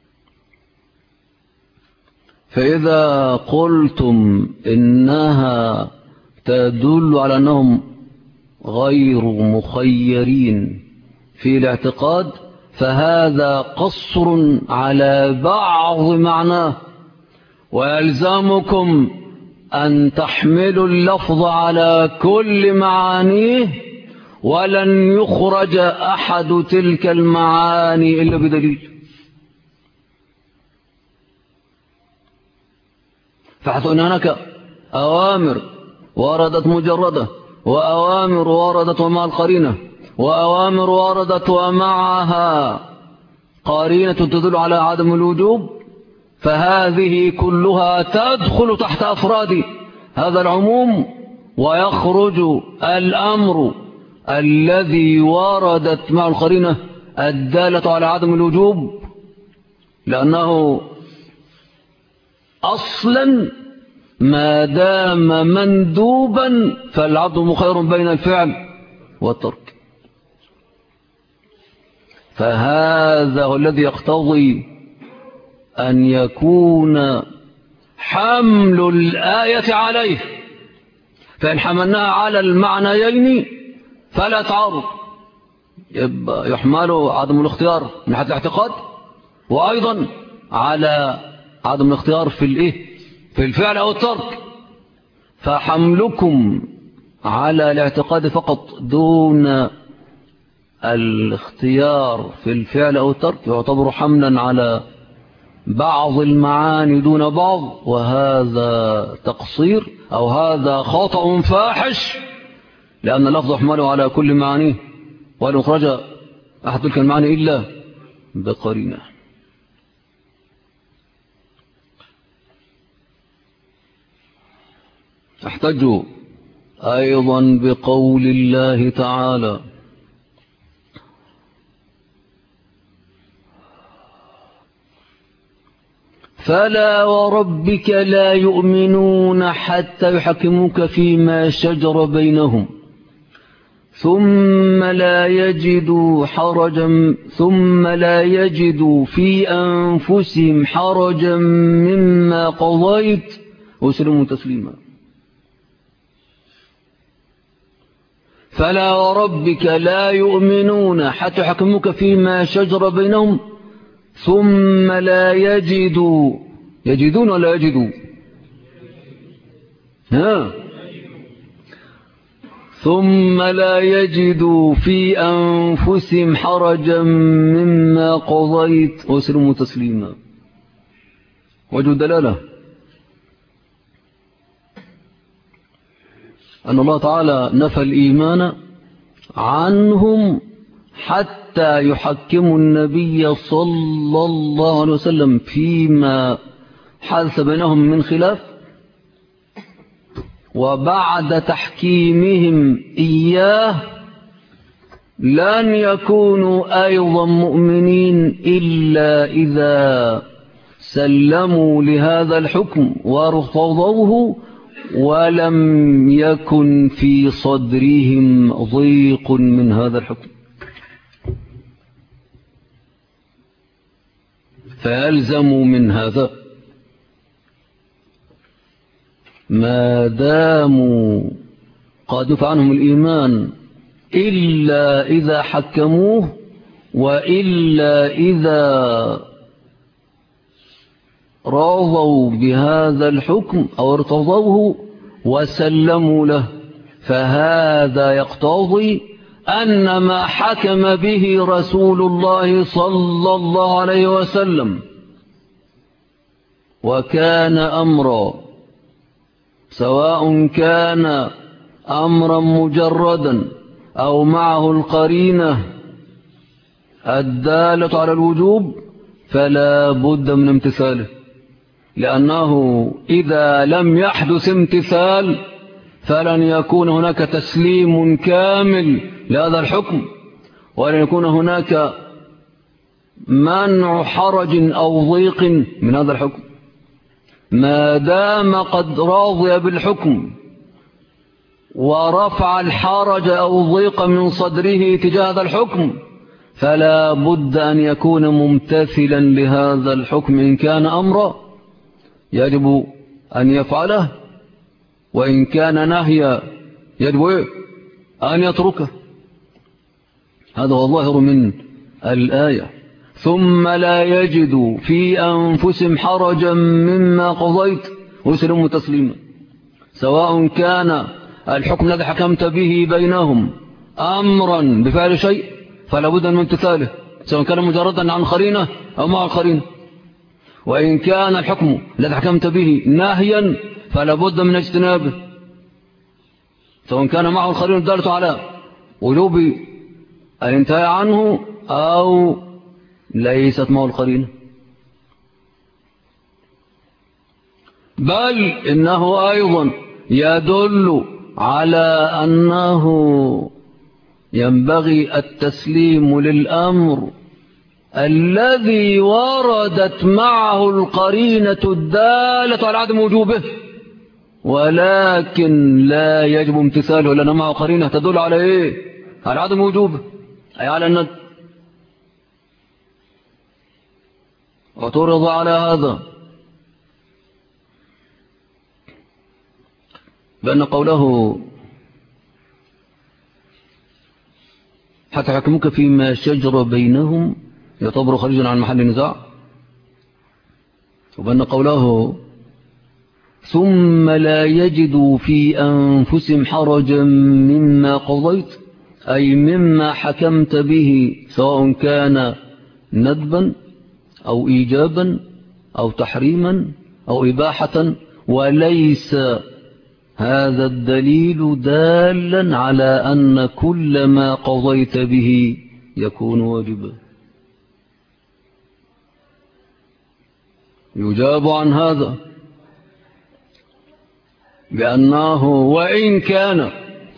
فإذا قلتم إنها تدل على أنهم غير مخيرين في الاعتقاد، فهذا قصر على بعض معناه، ويلزمكم أن تحملوا اللفظ على كل معانيه، ولن يخرج أحد تلك المعاني إلا بدليل. فحيث أن هناك أوامر وردت مجردة، وأوامر وردت ومع القرينة، وأوامر وردت ومعها قرينة تدل على عدم الوجوب، فهذه كلها تدخل تحت أفراد هذا العموم، ويخرج الأمر الذي وردت مع القرينة الدالة على عدم الوجوب، لأنه أصلا ما دام مندوبا فالعبد مخير بين الفعل والترك. فهذا هو الذي يقتضي أن يكون حمل الآية عليه، فإن حملناها على المعنيين فلا تعارض، يبقى يحمل عدم الاختيار من حيث الاعتقاد، وأيضا على عدم الاختيار في الفعل أو الترك. فحملكم على الاعتقاد فقط دون الاختيار في الفعل أو الترك يعتبر حملا على بعض المعاني دون بعض، وهذا تقصير أو هذا خطأ فاحش، لأن اللفظ يحمله على كل معانيه، ولا يخرج أحد تلك المعاني إلا بقرينة. احتج أيضا بقول الله تعالى: فلا وربك لا يؤمنون حتى يحكموك فيما شجر بينهم ثم لا يجدوا في أنفسهم حرجا مما قضيت ويسلموا تسليما. فلا وربك لا يؤمنون حتى يحكموك فيما شجر بينهم ثم لا يجدون ولا يجدوا ثم لا يجدوا في أنفسهم حرجا مما قضيت ويسلموا تسليما. وجه الدلالة أن الله تعالى نفى الإيمان عنهم حتى يحكموا النبي صلى الله عليه وسلم فيما حدث بينهم من خلاف، وبعد تحكيمهم إياه لن يكونوا أيضا مؤمنين إلا إذا سلموا لهذا الحكم وارتضوه ولم يكن في صدرهم ضيق من هذا الحكم. فيلزموا من هذا ما داموا قد دفع عنهم الإيمان إلا إذا حكموه وإلا إذا رضوا بهذا الحكم أو ارتضوه وسلموا له، فهذا يقتضي أن ما حكم به رسول الله صلى الله عليه وسلم وكان أمرا، سواء كان أمرا مجردا أو معه القرينة الدالة على الوجوب، فلا بد من امتثاله، لأنه إذا لم يحدث امتثال فلن يكون هناك تسليم كامل لهذا الحكم، ولن يكون هناك منع حرج أو ضيق من هذا الحكم. ما دام قد راضي بالحكم ورفع الحرج أو الضيق من صدره تجاه هذا الحكم، فلا بد أن يكون ممتثلا لهذا الحكم. إن كان أمرا يجب أن يفعله، وإن كان نهيا يجب أن يتركه. هذا هو الظاهر من الآية. ثم لا يجد في أنفسهم حرجا مما قضيت ويسلموا تسليما، سواء كان الحكم الذي حكمت به بينهم أمرا بفعل شيء فلا بد من امتثاله، سواء كان مجردا عن قرينة أو مع القرينة. وإن كان الحكم الذي حكمت به نهيا فلا بد من اجتنابه، سواء كان معه القرينة الدالة على وجوب الانتهاء عنه أو ليست معه القرينة. بل إنه أيضا يدل على أنه ينبغي التسليم للأمر الذي وردت معه القرينة الدالة على عدم وجوبه، ولكن لا يجب امتثاله لأن معه قرينة تدل على إيه؟ على عدم وجوبه، أي على الند. وترضى على هذا بأن قوله حتى حكموك فيما شجر بينهم يعتبر خارجا عن محل النزاع، وبأن قوله ثم لا يجدوا في أنفسهم حرجا مما قضيت أي مما حكمت به، سواء كان ندبا أو إيجابا أو تحريما أو إباحة، وليس هذا الدليل دالا على أن كل ما قضيت به يكون واجبا. يجاب عن هذا بأنه وإن كان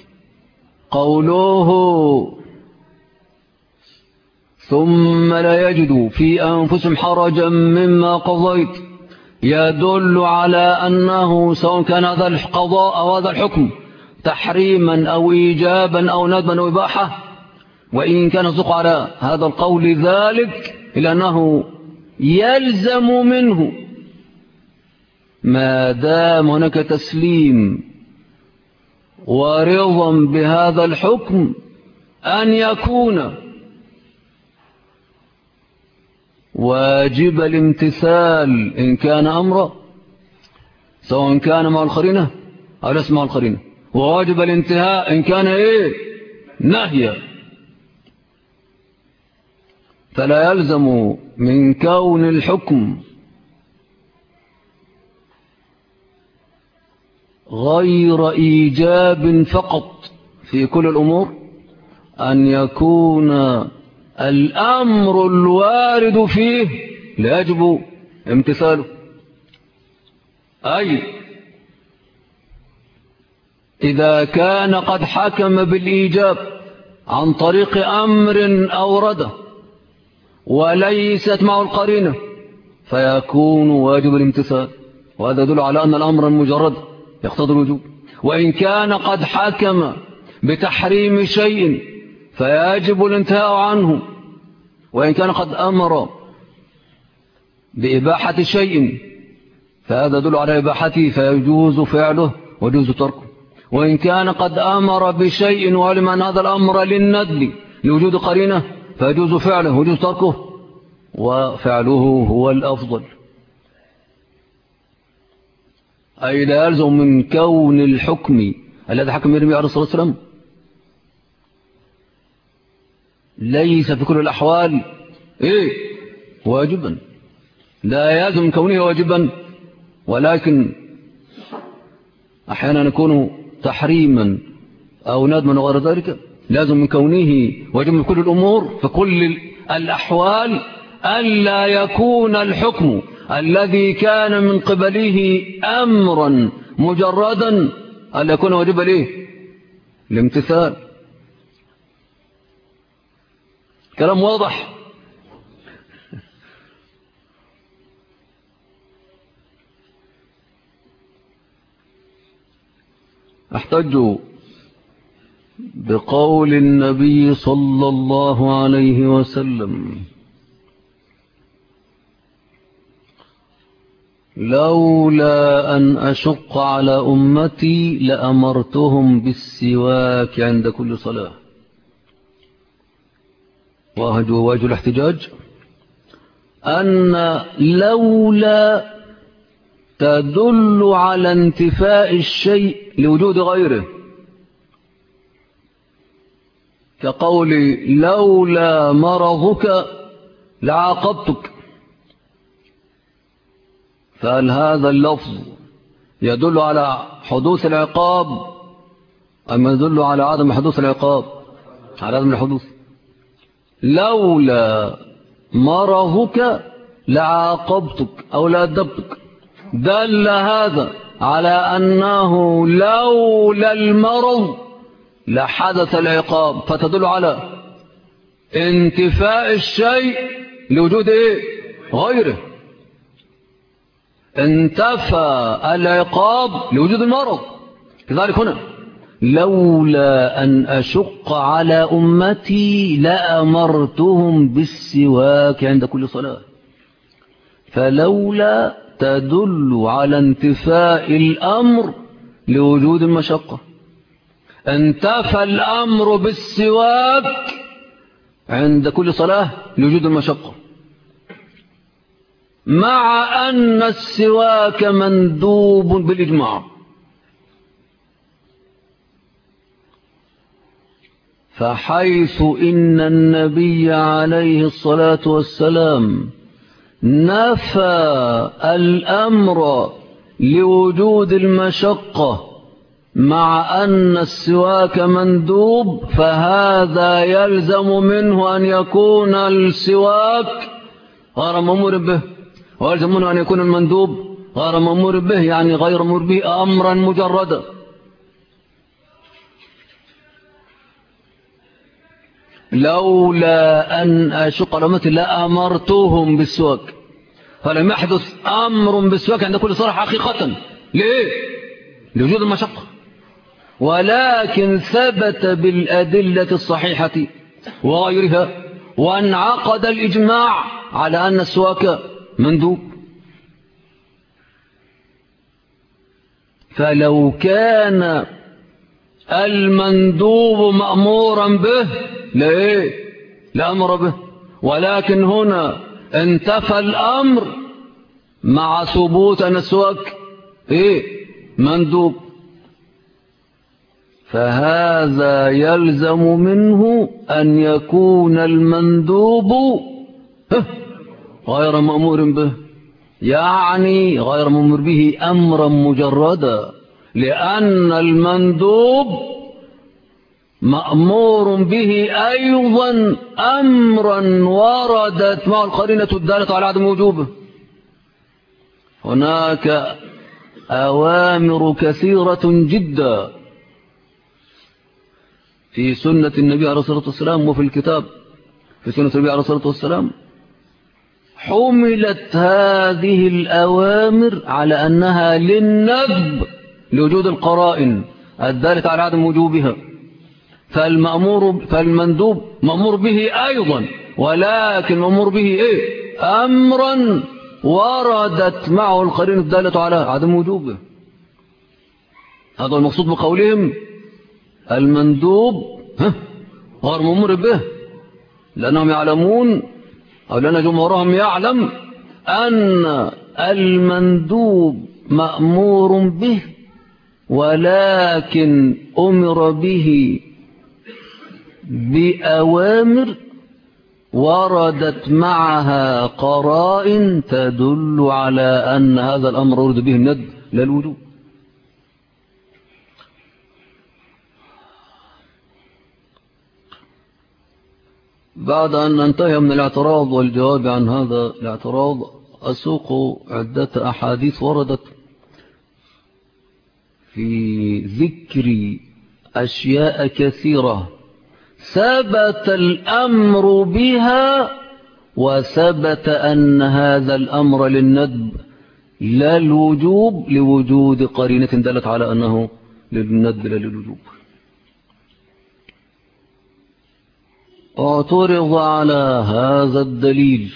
قوله ثم لا يجدوا في أنفسهم حرجا مما قضيت يدل على أنه سواء كان هذا القضاء أو هذا الحكم تحريما أو إيجابا أو ندبا أو إباحة، وإن كان يصدق على هذا القول ذلك إلا أنه يلزم منه ما دام هناك تسليم ورضا بهذا الحكم أن يكون واجب الامتثال إن كان أمرا، سواء كان مع القرينة أو ليس مع القرينة، وواجب الانتهاء إن كان نهيا. فلا يلزم من كون الحكم غير إيجاب فقط في كل الأمور أن يكون الأمر الوارد فيه لا يجب امتثاله، أي إذا كان قد حكم بالإيجاب عن طريق أمر أورده وليست معه القرينة فيكون واجب الامتثال، وهذا يدل على أن الأمر المجرد يقتضي الوجوب. وإن كان قد حكم بتحريم شيء فيجب الانتهاء عنه، وإن كان قد أمر بإباحة شيء فهذا يدل على إباحته فيجوز فعله ويجوز تركه. وإن كان قد أمر بشيء وعلم أن هذا الأمر للندب لوجود قرينة فيجوز فعله ويجوز تركه، وفعله هو الأفضل. أي لا يلزم من كون الحكم الذي حكم النبي عليه الصلاة والسلام ليس في كل الأحوال واجبا، لا يلزم من كونه واجبا، ولكن أحيانا يكون تحريما أو ندما وغير ذلك. لازم من كونه واجب في كل الأمور في كل الأحوال ألا يكون الحكم الذي كان من قبله أمرا مجردا ألا يكون واجبا الامتثال. كلام واضح. احتج بقول النبي صلى الله عليه وسلم: لولا أن أشق على أمتي لأمرتهم بالسواك عند كل صلاة. وجه الاحتجاج أن لولا تدل على انتفاء الشيء لوجود غيره، كقول لولا مرضك لعاقبتك. فهل هذا اللفظ يدل على حدوث العقاب أم يدل على عدم حدوث العقاب؟ على عدم الحدوث. لولا مرضك لعاقبتك أو لأدبتك، دل هذا على أنه لولا المرض لحدث العقاب، فتدل على انتفاء الشيء لوجود غيره. انتفى العقاب لوجود المرض. كذلك هنا لولا أن أشق على أمتي لأمرتهم بالسواك عند كل صلاة. فلولا تدل على انتفاء الأمر لوجود المشقة. انتفى الأمر بالسواك عند كل صلاة لوجود المشقة، مع أن السواك مندوب بالإجماع. فحيث إن النبي عليه الصلاة والسلام نفى الأمر لوجود المشقة مع أن السواك مندوب، فهذا يلزم منه أن يكون السواك غير مأمور به، ويلزم منه أن يكون المندوب غير مأمور به، يعني غير مأمور به أمرا مجردا. لولا أن أشق على أمتي لأمرتهم بالسواك، فلم يحدث أمر بالسواك عند كل صلاة حقيقة. ليه؟ لوجود المشقة. ولكن ثبت بالأدلة الصحيحة وغيرها، وانعقد الإجماع على أن السواك مندوب. فلو كان المندوب مأمورا به لأمر به، ولكن هنا انتفى الأمر مع ثبوت أن السواك مندوب، فهذا يلزم منه أن يكون المندوب غير مأمور به، يعني غير مأمور به أمرا مجردا، لأن المندوب مأمور به أيضا أمرا وردت مع القرينة الدالة على عدم وجوبه. هناك أوامر كثيرة جدا في سنة النبي عليه الصلاة والسلام وفي الكتاب في سنة النبي عليه الصلاة والسلام حملت هذه الأوامر على أنها للندب لوجود القرائن الدالة على عدم وجوبها، فالمندوب مأمور به أيضا، ولكن مأمور به إيه؟ أمرا وردت معه القرائن الدالة على عدم وجوبه. هذا المقصود بقولهم المندوب غير مأمور به، لأنهم يعلمون أو لأن جمهورهم يعلم أن المندوب مأمور به، ولكن أمر به بأوامر وردت معها قرائن تدل على أن هذا الأمر ورد به الندب لا الوجوب. بعد أن ننتهي من الاعتراض والجواب عن هذا الاعتراض أسوق عدة أحاديث وردت في ذكر أشياء كثيرة ثبت الأمر بها، وثبت أن هذا الأمر للندب لا الوجوب لوجود قرينة دلت على أنه للندب لا للوجوب. اعترض على هذا الدليل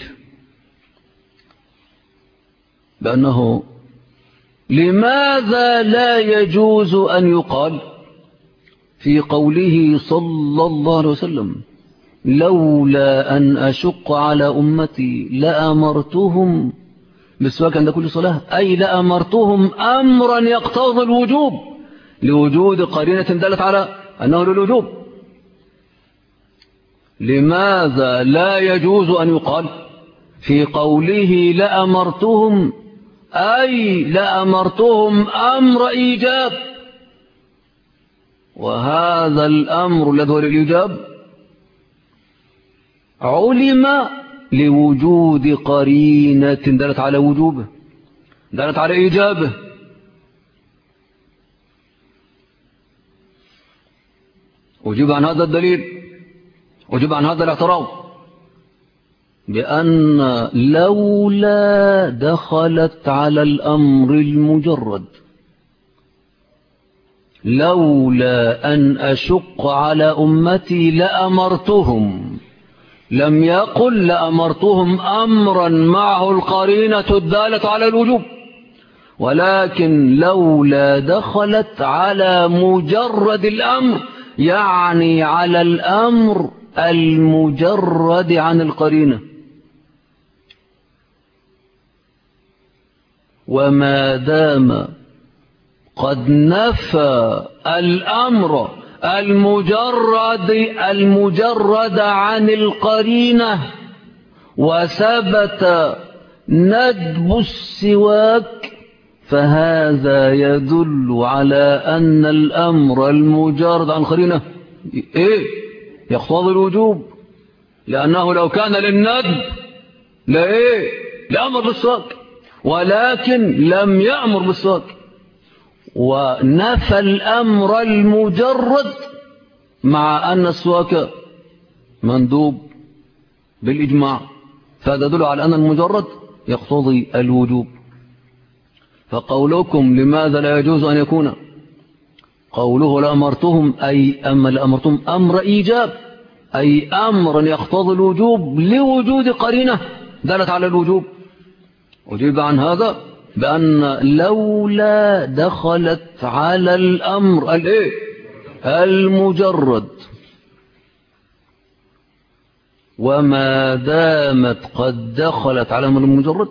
بأنه لماذا لا يجوز أن يقال في قوله صلى الله عليه وسلم لولا أن أشق على أمتي لأمرتهم بالسواك عند كل صلاة، أي لأمرتهم أمرا يقتضي الوجوب لوجود قرينة دلت على أنه للوجوب. لماذا لا يجوز أن يقال في قوله لأمرتهم أي لأمرتهم أمر إيجاب، وهذا الأمر الذي هو للإيجاب علم لوجود قرينة دلت على وجوبه دلت على إيجابه. أجيب عن هذا الدليل، أجيب عن هذا الاعتراض بأن لولا دخلت على الأمر المجرد، لولا أن أشق على أمتي لأمرتهم، لم يقل لأمرتهم أمرا معه القرينة الدالة على الوجوب، ولكن لولا دخلت على مجرد الأمر، يعني على الأمر المجرد عن القرينة. وما دام قد نفى الأمر المجرد عن القرينة وثبت ندب السواك، فهذا يدل على أن الأمر المجرد عن القرينة يقتضي الوجوب، لأنه لو كان للندب لأمر بالسواك، ولكن لم يأمر بالسواك، ونفى الأمر المجرد مع أن السواك مندوب بالإجماع، فهذا يدل على أن المجرد يقتضي الوجوب. فقولكم لماذا لا يجوز أن يكون قوله لأمرتهم أي أما لأمرتهم أمر إيجاب، أي أمرا يقتضي الوجوب لوجود قرينة دلت على الوجوب. أجيب عن هذا بأن لولا دخلت على الأمر المجرد، وما دامت قد دخلت على الأمر المجرد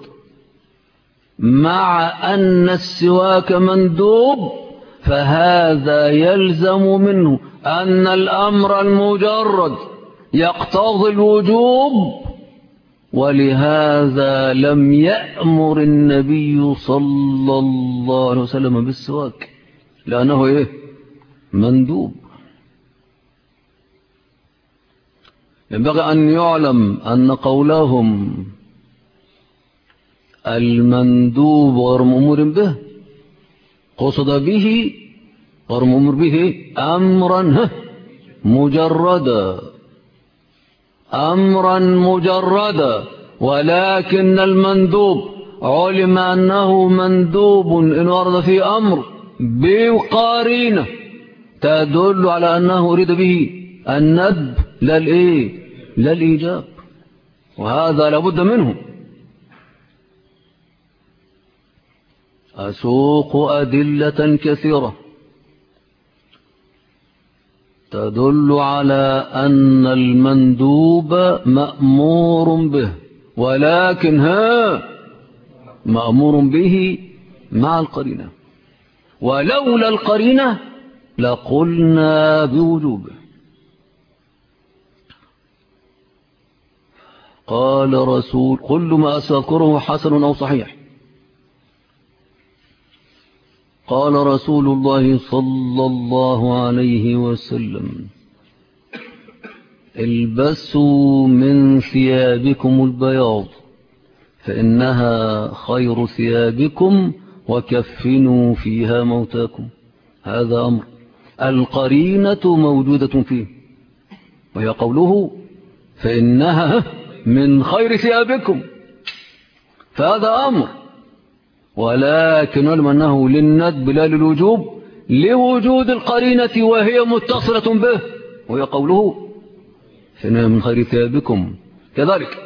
مع أن السواك مندوب، فهذا يلزم منه أن الأمر المجرد يقتضي الوجوب، ولهذا لم يأمر النبي صلى الله عليه وسلم بالسواك، لأنه مندوب. ينبغي أن يعلم أن قولهم المندوب غير مأمور به قصد به غير مأمور به أمرا مجردا، أمرا مجردا، ولكن المندوب علم أنه مندوب إن ورد في أمر بقرينة تدل على أنه أريد به الندب لا الإيجاب، وهذا لابد منه. أسوق أدلة كثيرة تدل على أن المندوب مأمور به، ولكن مأمور به مع القرينة، ولولا القرينة لقلنا بوجوبه. قال رسول كل ما أذكره حسن أو صحيح. قال رسول الله صلى الله عليه وسلم البسوا من ثيابكم البياض فإنها خير ثيابكم وكفنوا فيها موتاكم. هذا أمر القرينة موجودة فيه، وهي قوله فإنها من خير ثيابكم، فهذا أمر، ولكن علم أنه للندب لا للوجوب لوجود القرينة وهي متصلة به، وهي قوله فإنها من خير ثيابكم. كذلك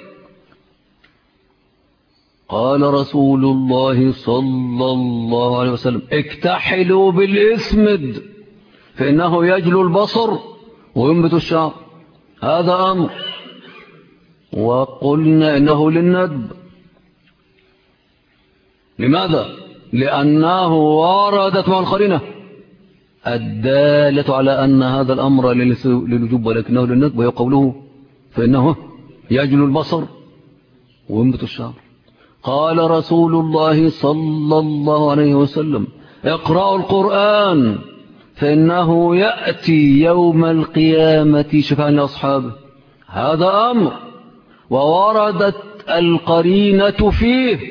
قال رسول الله صلى الله عليه وسلم اكتحلوا بالإسمد فإنه يجلو البصر وينبت الشعر. هذا أمر، وقلنا إنه للندب. لماذا؟ لأنه وردت مع القرينة الدالة على أن هذا الأمر للوجوب ولكنه للندب، وهي قوله فإنه يجلو البصر وينبت الشعر. قال رسول الله صلى الله عليه وسلم اقرأوا القرآن فإنه يأتي يوم القيامة شفاعا لأصحابه. هذا أمر، ووردت القرينة فيه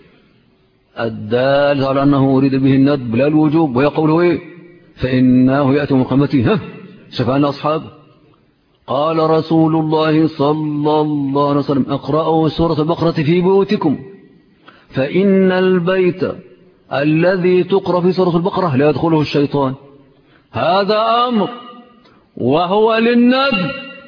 الدال على أنه أريد به الندب لا الوجوب، وهي قوله فإنه يأتي يوم القيامة شفاعا لأصحابه. قال رسول الله صلى الله عليه وسلم اقرأوا سورة البقرة في بيوتكم فإن البيت الذي تقرأ في سورة البقرة لا يدخله الشيطان. هذا أمر، وهو للندب،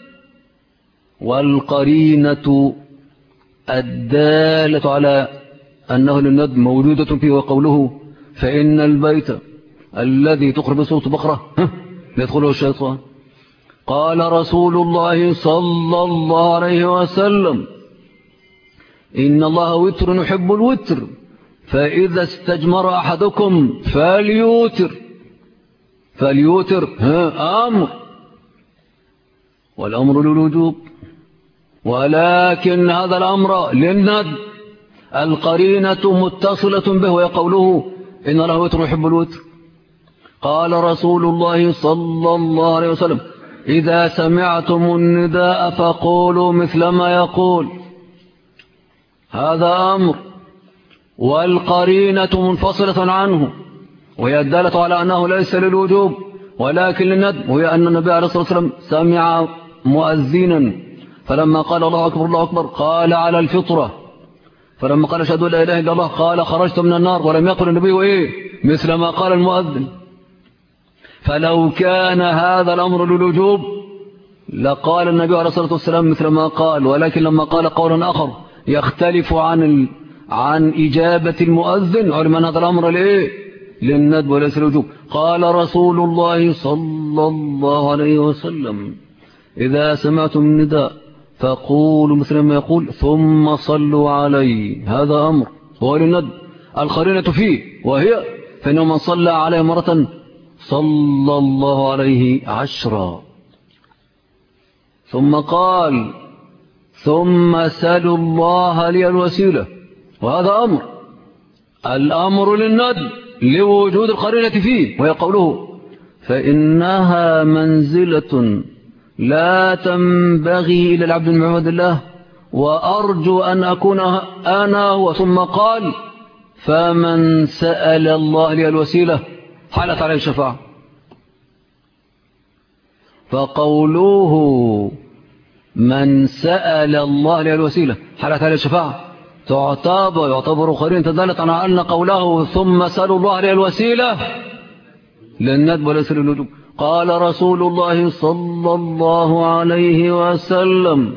والقرينة الدالة على أنه للندب موجودة فيه، وقوله فإن البيت الذي تقرأ في سورة البقرة لا يدخله الشيطان. قال رسول الله صلى الله عليه وسلم إن الله وتر يحب الوتر فإذا استجمر أحدكم فليوتر أمر، والأمر للوجوب، ولكن هذا الأمر للندب. القرينة متصلة به، ويقوله إن الله وتر يحب الوتر. قال رسول الله صلى الله عليه وسلم إذا سمعتم النداء فقولوا مثل ما يقول. هذا أمر، والقرينة منفصلة عنه، وهي الدالة على أنه ليس للوجوب ولكن للندب، وهي أن النبي عليه الصلاة والسلام سمع مؤذنا فلما قال الله أكبر الله أكبر قال على الفطرة، فلما قال أشهد أن لا إله إلا الله قال خرجت من النار، ولم يقل النبي مثل ما قال المؤذن. فلو كان هذا الأمر للوجوب لقال النبي عليه الصلاة والسلام مثل ما قال، ولكن لما قال قولا آخر يختلف عن إجابة المؤذن علم أن هذا الأمر للندب وليس للوجوب. قال رسول الله صلى الله عليه وسلم إذا سمعتم النداء فقولوا مثل ما يقول ثم صلوا عليه. هذا أمر هو للندب، القرينة فيه، وهي فإنه من صلى عليه مرة صلى الله عليه 10. ثم قال ثم سلوا الله لي الوسيلة، وهذا أمر، الأمر للندب لوجود القرينة فيه، وهي قوله فإنها منزلة لا تنبغي إلى العبد من عباد الله وأرجو أن أكون أنا هو. ثم قال فمن سأل الله لي الوسيلة حالت عليه الشفاعة. فقوله من سأل الله له الوسيلة حالة هذه الشفاعة يعتبر قرينة دالت على أن قوله ثم سألوا الله له الوسيلة للندب وليس للوجوب. قال رسول الله صلى الله عليه وسلم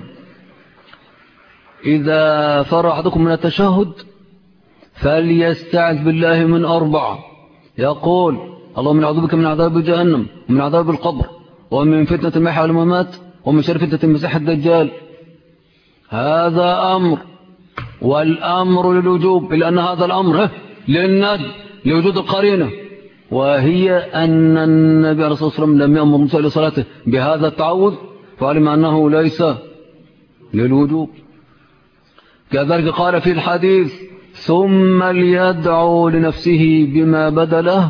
إذا فرغ أحدكم من التشهد فليستعذ بالله من 4. يقول اللهم نعوذ بك من عذاب جهنم ومن عذاب القبر ومن فتنة المحيا والممات ومن شر فتنة المسيح الدجال. هذا أمر، والأمر للوجوب لأن هذا الأمر للندب لوجود القرينة، وهي أن النبي عليه الصلاة والسلام لم يأمر مسألة صلاته بهذا التعوذ فعلم أنه ليس للوجوب. كذلك قال في الحديث ثم ليدعو لنفسه بما بدا له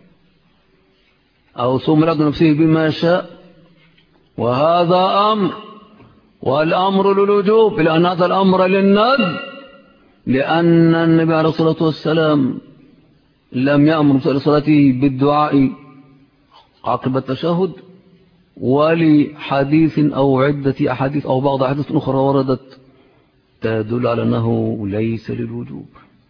أو ثم ليدعو لنفسه بما شاء، وهذا أمر، والأمر للوجوب لأن هذا الأمر للندب لأن النبي عليه الصلاة والسلام لم يأمر مسألة صلاته بالدعاء عقب التشهد، ولحديث أو عدة أحاديث أو بعض أحاديث أخرى وردت تدل على أنه ليس للوجوب.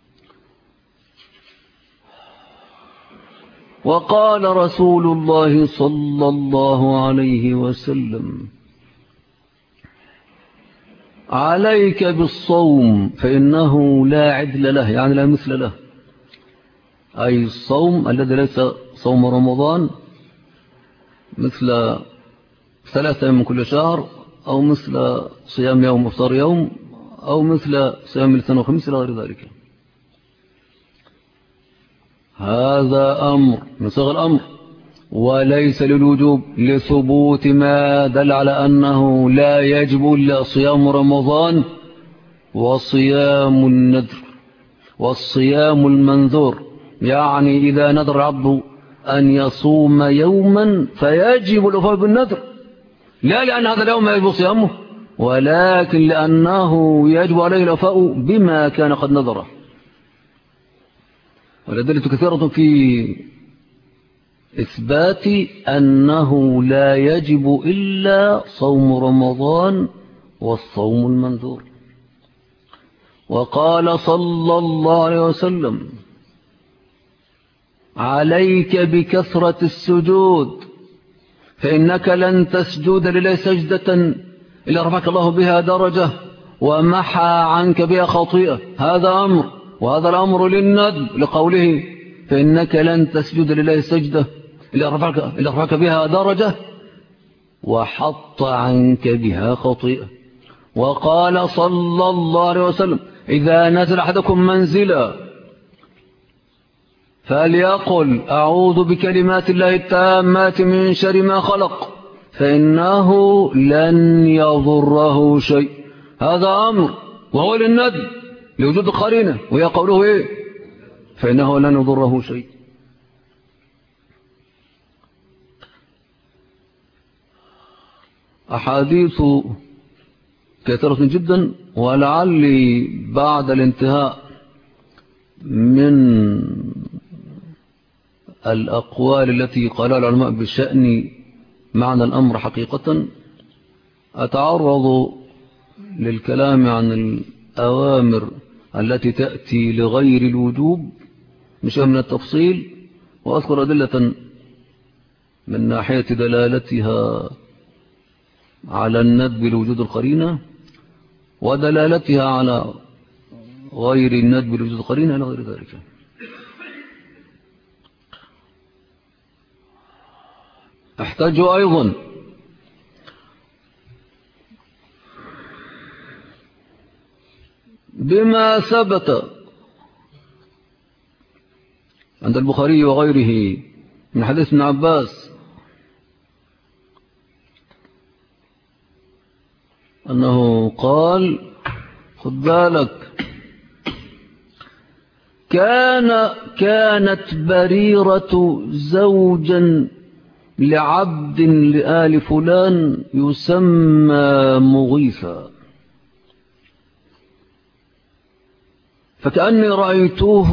وقال رسول الله صلى الله عليه وسلم عليك بالصوم فإنه لا عدل له، يعني لا مثل له، أي الصوم الذي ليس صوم رمضان مثل 3 أيام من كل شهر أو مثل صيام يوم وافطار يوم أو مثل صيام الاثنين والخميس إلى غير ذلك. هذا أمر من صيغ الأمر وليس للوجوب لثبوت ما دل على أنه لا يجب إلا صيام رمضان وصيام النذر والصيام المنذور. يعني إذا نذر العبد أن يصوم يوما فيجب الوفاء بالنذر، لا لأن هذا اليوم يجب صيامه ولكن لأنه يجب عليه الوفاء بما كان قد نذره. والأدلة كثيرة في إثبات أنه لا يجب إلا صوم رمضان والصوم المنذور. وقال صلى الله عليه وسلم عليك بكثرة السجود فإنك لن تسجد لله سجدة إلا رفعك الله بها درجة ومحى عنك بها خطيئة. هذا أمر، وهذا الأمر للندب لقوله فإنك لن تسجد لله سجدة إلا رفعك بها درجة وحط عنك بها خطيئة. وقال صلى الله عليه وسلم إذا نزل أحدكم منزلا فليقل أعوذ بكلمات الله التامات من شر ما خلق فإنه لن يضره شيء. هذا أمر وهو للندب لوجود القرينة، وهي قوله إيه؟ فإنه لن يضره شيء. أحاديث كثيرة جدا، ولعلي بعد الانتهاء من الأقوال التي قالها العلماء بشأن معنى الأمر حقيقة أتعرض للكلام عن الأوامر التي تأتي لغير الوجوب بشيء من التفصيل، وأذكر أدلة من ناحية دلالتها على الندب لوجود القرينة ودلالتها على غير الندب لوجود القرينة إلى غير ذلك. احتاج أيضا بما ثبت عند البخاري وغيره من حديث ابن عباس أنه قال خد بالك كانت بريرة زوجا لعبد لآل فلان يسمى مغيثا فكأني رأيته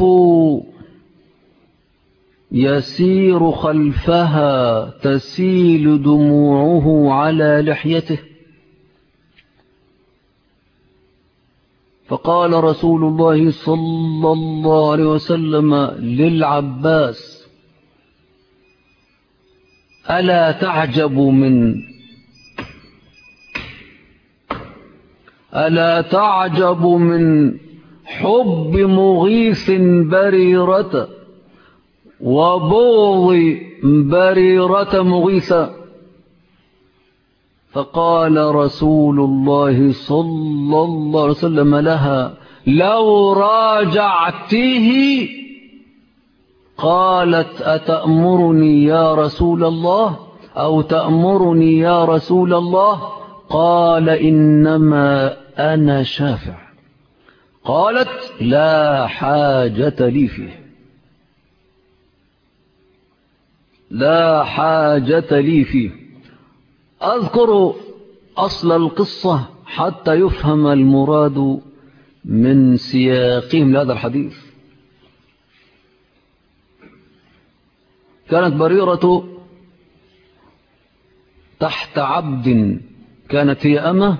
يسير خلفها تسيل دموعه على لحيته فقال رسول الله صلى الله عليه وسلم للعباس: ألا تعجب من حب مغيث بريرة وبغض بريرة مغيثا؟ فقال رسول الله صلى الله عليه وسلم لها: لو راجعته. قالت: أتأمرني يا رسول الله أو تأمرني يا رسول الله؟ قال: إنما أنا شافع. قالت: لا حاجة لي فيه، لا حاجة لي فيه. أذكر أصل القصة حتى يفهم المراد من سياقهم لهذا الحديث. كانت بريرة تحت عبد، كانت هي أمة،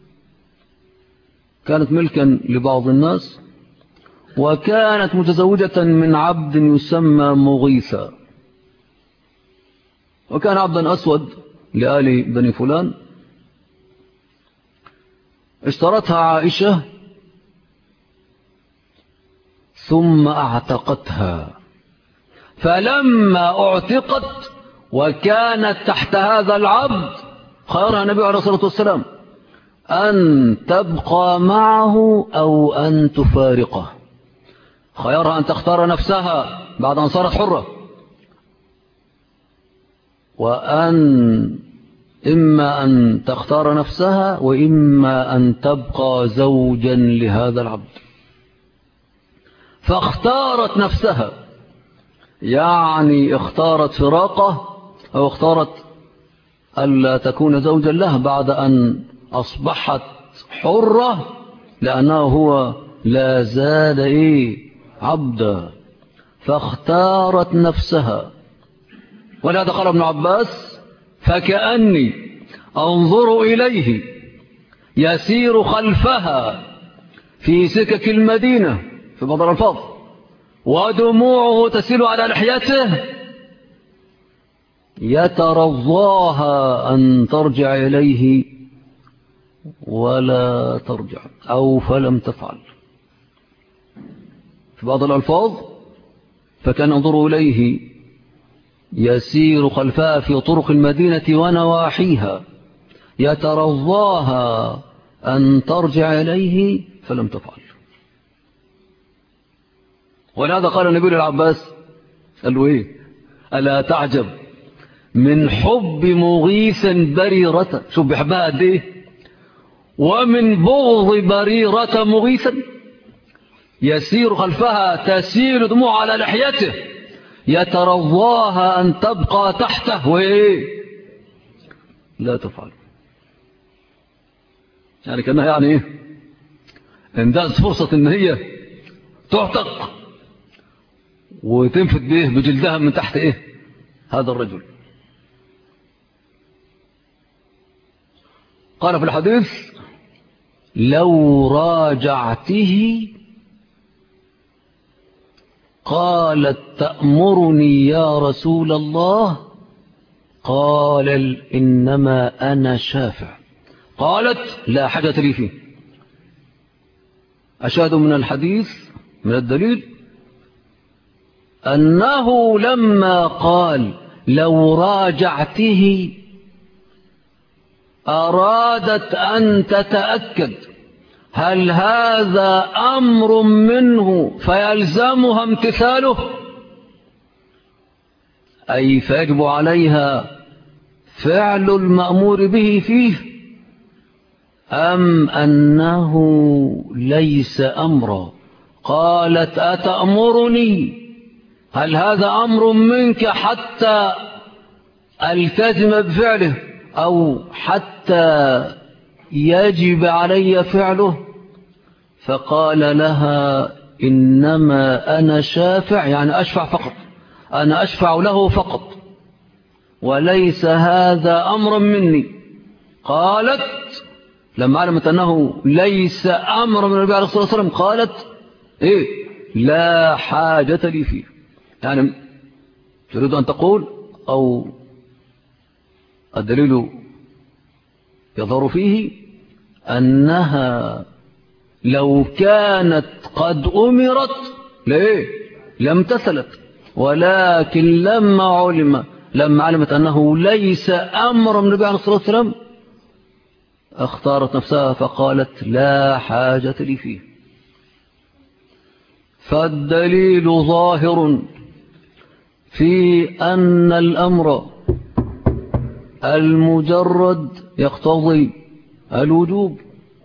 كانت ملكا لبعض الناس، وكانت متزوجة من عبد يسمى مغيثا، وكان عبدا أسود لآل بني فلان. اشترتها عائشة ثم اعتقتها، فلما اعتقت وكانت تحت هذا العبد خيرها النبي عليه الصلاة والسلام أن تبقى معه أو أن تفارقه. خيرها أن تختار نفسها بعد أن صارت حرة، إما أن تختار نفسها وإما أن تبقى زوجا لهذا العبد. فاختارت نفسها، يعني اختارت فراقه أو اختارت ألا تكون زوجا له بعد أن أصبحت حرة، لأنه هو لا زال عبدا، فاختارت نفسها. ولهذا قال ابن عباس: فكأني أنظر إليه يسير خلفها في سكك المدينة في بعض الألفاظ ودموعه تسيل على لحيته يترضاها أن ترجع إليه ولا ترجع، أو فلم تفعل. في بعض الألفاظ: فكان ينظر إليه يسير خلفها في طرق المدينة ونواحيها يترضاها أن ترجع إليه فلم تفعل. ولهذا قال النبي للعباس: قال له ألا تعجب من حب مغيث بريرة، شوف بيحبها قد ايه، ومن بغض بريرة مغيثا، يسير خلفها تسيل دموع على لحيته يترضاها أن تبقى تحته لا تفعل. يعني كأنها يعني انداز فرصة ان هي تعتق وتنفت به بجلدها من تحت هذا الرجل. قال في الحديث: لو راجعته. قالت: تأمرني يا رسول الله؟ قال: إنما أنا شافع. قالت: لا حاجة لي فيه. أشهد من الحديث من الدليل أنه لما قال لو راجعته أرادت أن تتأكد هل هذا أمر منه فيلزمها امتثاله، أي فيجب عليها فعل المأمور به فيه، أم أنه ليس أمرا. قالت: أتأمرني؟ هل هذا أمر منك حتى ألتزم بفعله أو حتى يجب علي فعله؟ فقال لها: إنما أنا شافع، يعني أشفع فقط، أنا أشفع له فقط، وليس هذا أمرا مني. قالت: لما علمت أنه ليس أمر من النبي عليه الصلاة والسلام قالت إيه؟ لا حاجة لي فيه. يعني تريد أن تقول أو الدليل يظهر فيه أنها لو كانت قد أمرت ليه لم تسلت، ولكن لما علمت أنه ليس أمر من النبي عليه الصلاة والسلام اختارت نفسها فقالت لا حاجة لي فيه. فالدليل ظاهر في أن الأمر المجرد يقتضي الوجوب،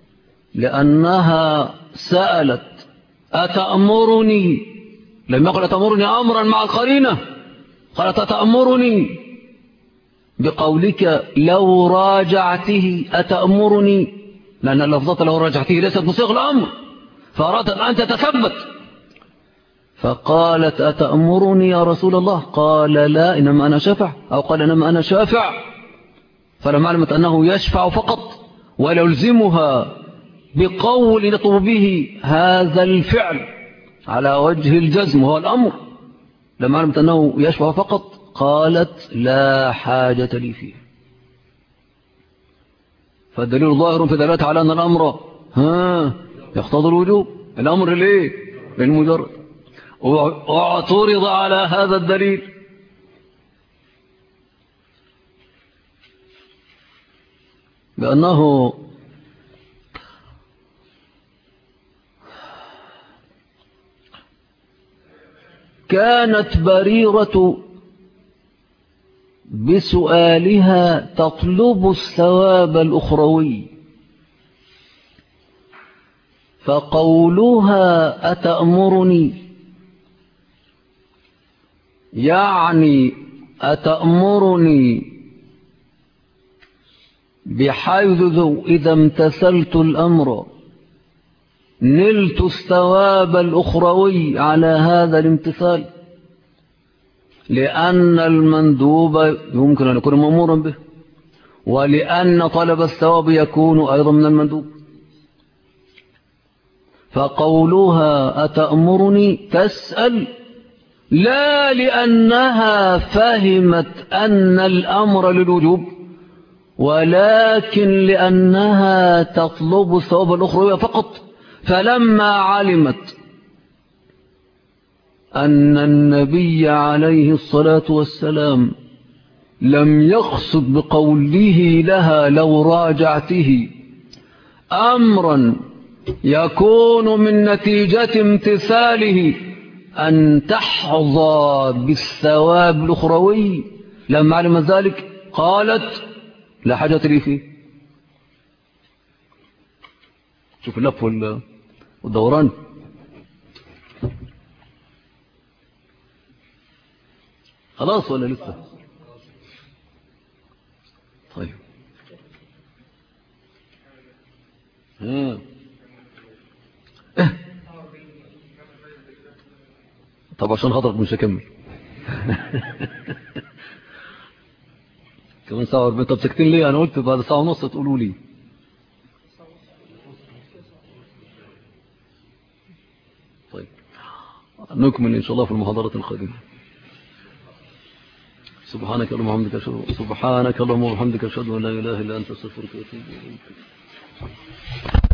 لأنها سألت أتأمرني، لم يقل أتأمرني أمرا مع القرينة، قالت أتأمرني بقولك لو راجعته أتأمرني، لأن اللفظة لو راجعته ليست بصيغ الأمر، فأرادت أن تتثبت فقالت أتأمرني يا رسول الله؟ قال لا إنما أنا شافع، أو قال إنما أنا شافع. فلما علمت أنه يشفع فقط ولا يلزمها بقول يطلب به هذا الفعل على وجه الجزم وهو الأمر، لما علمت أنه يشفع فقط قالت لا حاجة لي فيه. فالدليل ظاهر في دلالته على أن الأمر يقتضي الوجوب، الأمر ليه للمجرد. واعترض على هذا الدليل بأنه كانت بريرة بسؤالها تطلب الثواب الأخروي، فقولها أتأمرني يعني أتأمرني بحيث إذا امتثلت الأمر نلت الثواب الأخروي على هذا الامتثال، لأن المندوب يمكن أن يكون مأمورا به، ولأن طلب الثواب يكون أيضا من المندوب. فقولها أتأمرني تسأل لا لأنها فهمت أن الأمر للوجوب، ولكن لأنها تطلب الثواب الأخروي فقط. فلما علمت أن النبي عليه الصلاة والسلام لم يقصد بقوله لها لو راجعته أمرا يكون من نتيجة امتثاله أن تحظى بالثواب الأخروي، لما علم ذلك قالت لا حاجة لي فيه. شوف اللف والدوران. خلاص ولا لسه؟ طيب طب عشان خاطرك مش هكمل كمان ساعة وربين. طب ساكتين ليه؟ أنا قلت بعد ساعة ونص تقولوا لي. طيب نكمل إن شاء الله في المحاضرة القادمة. سبحانك اللهم وبحمدك أشهد أن لا إله إلا أنت أستغفرك وأتوب إليك.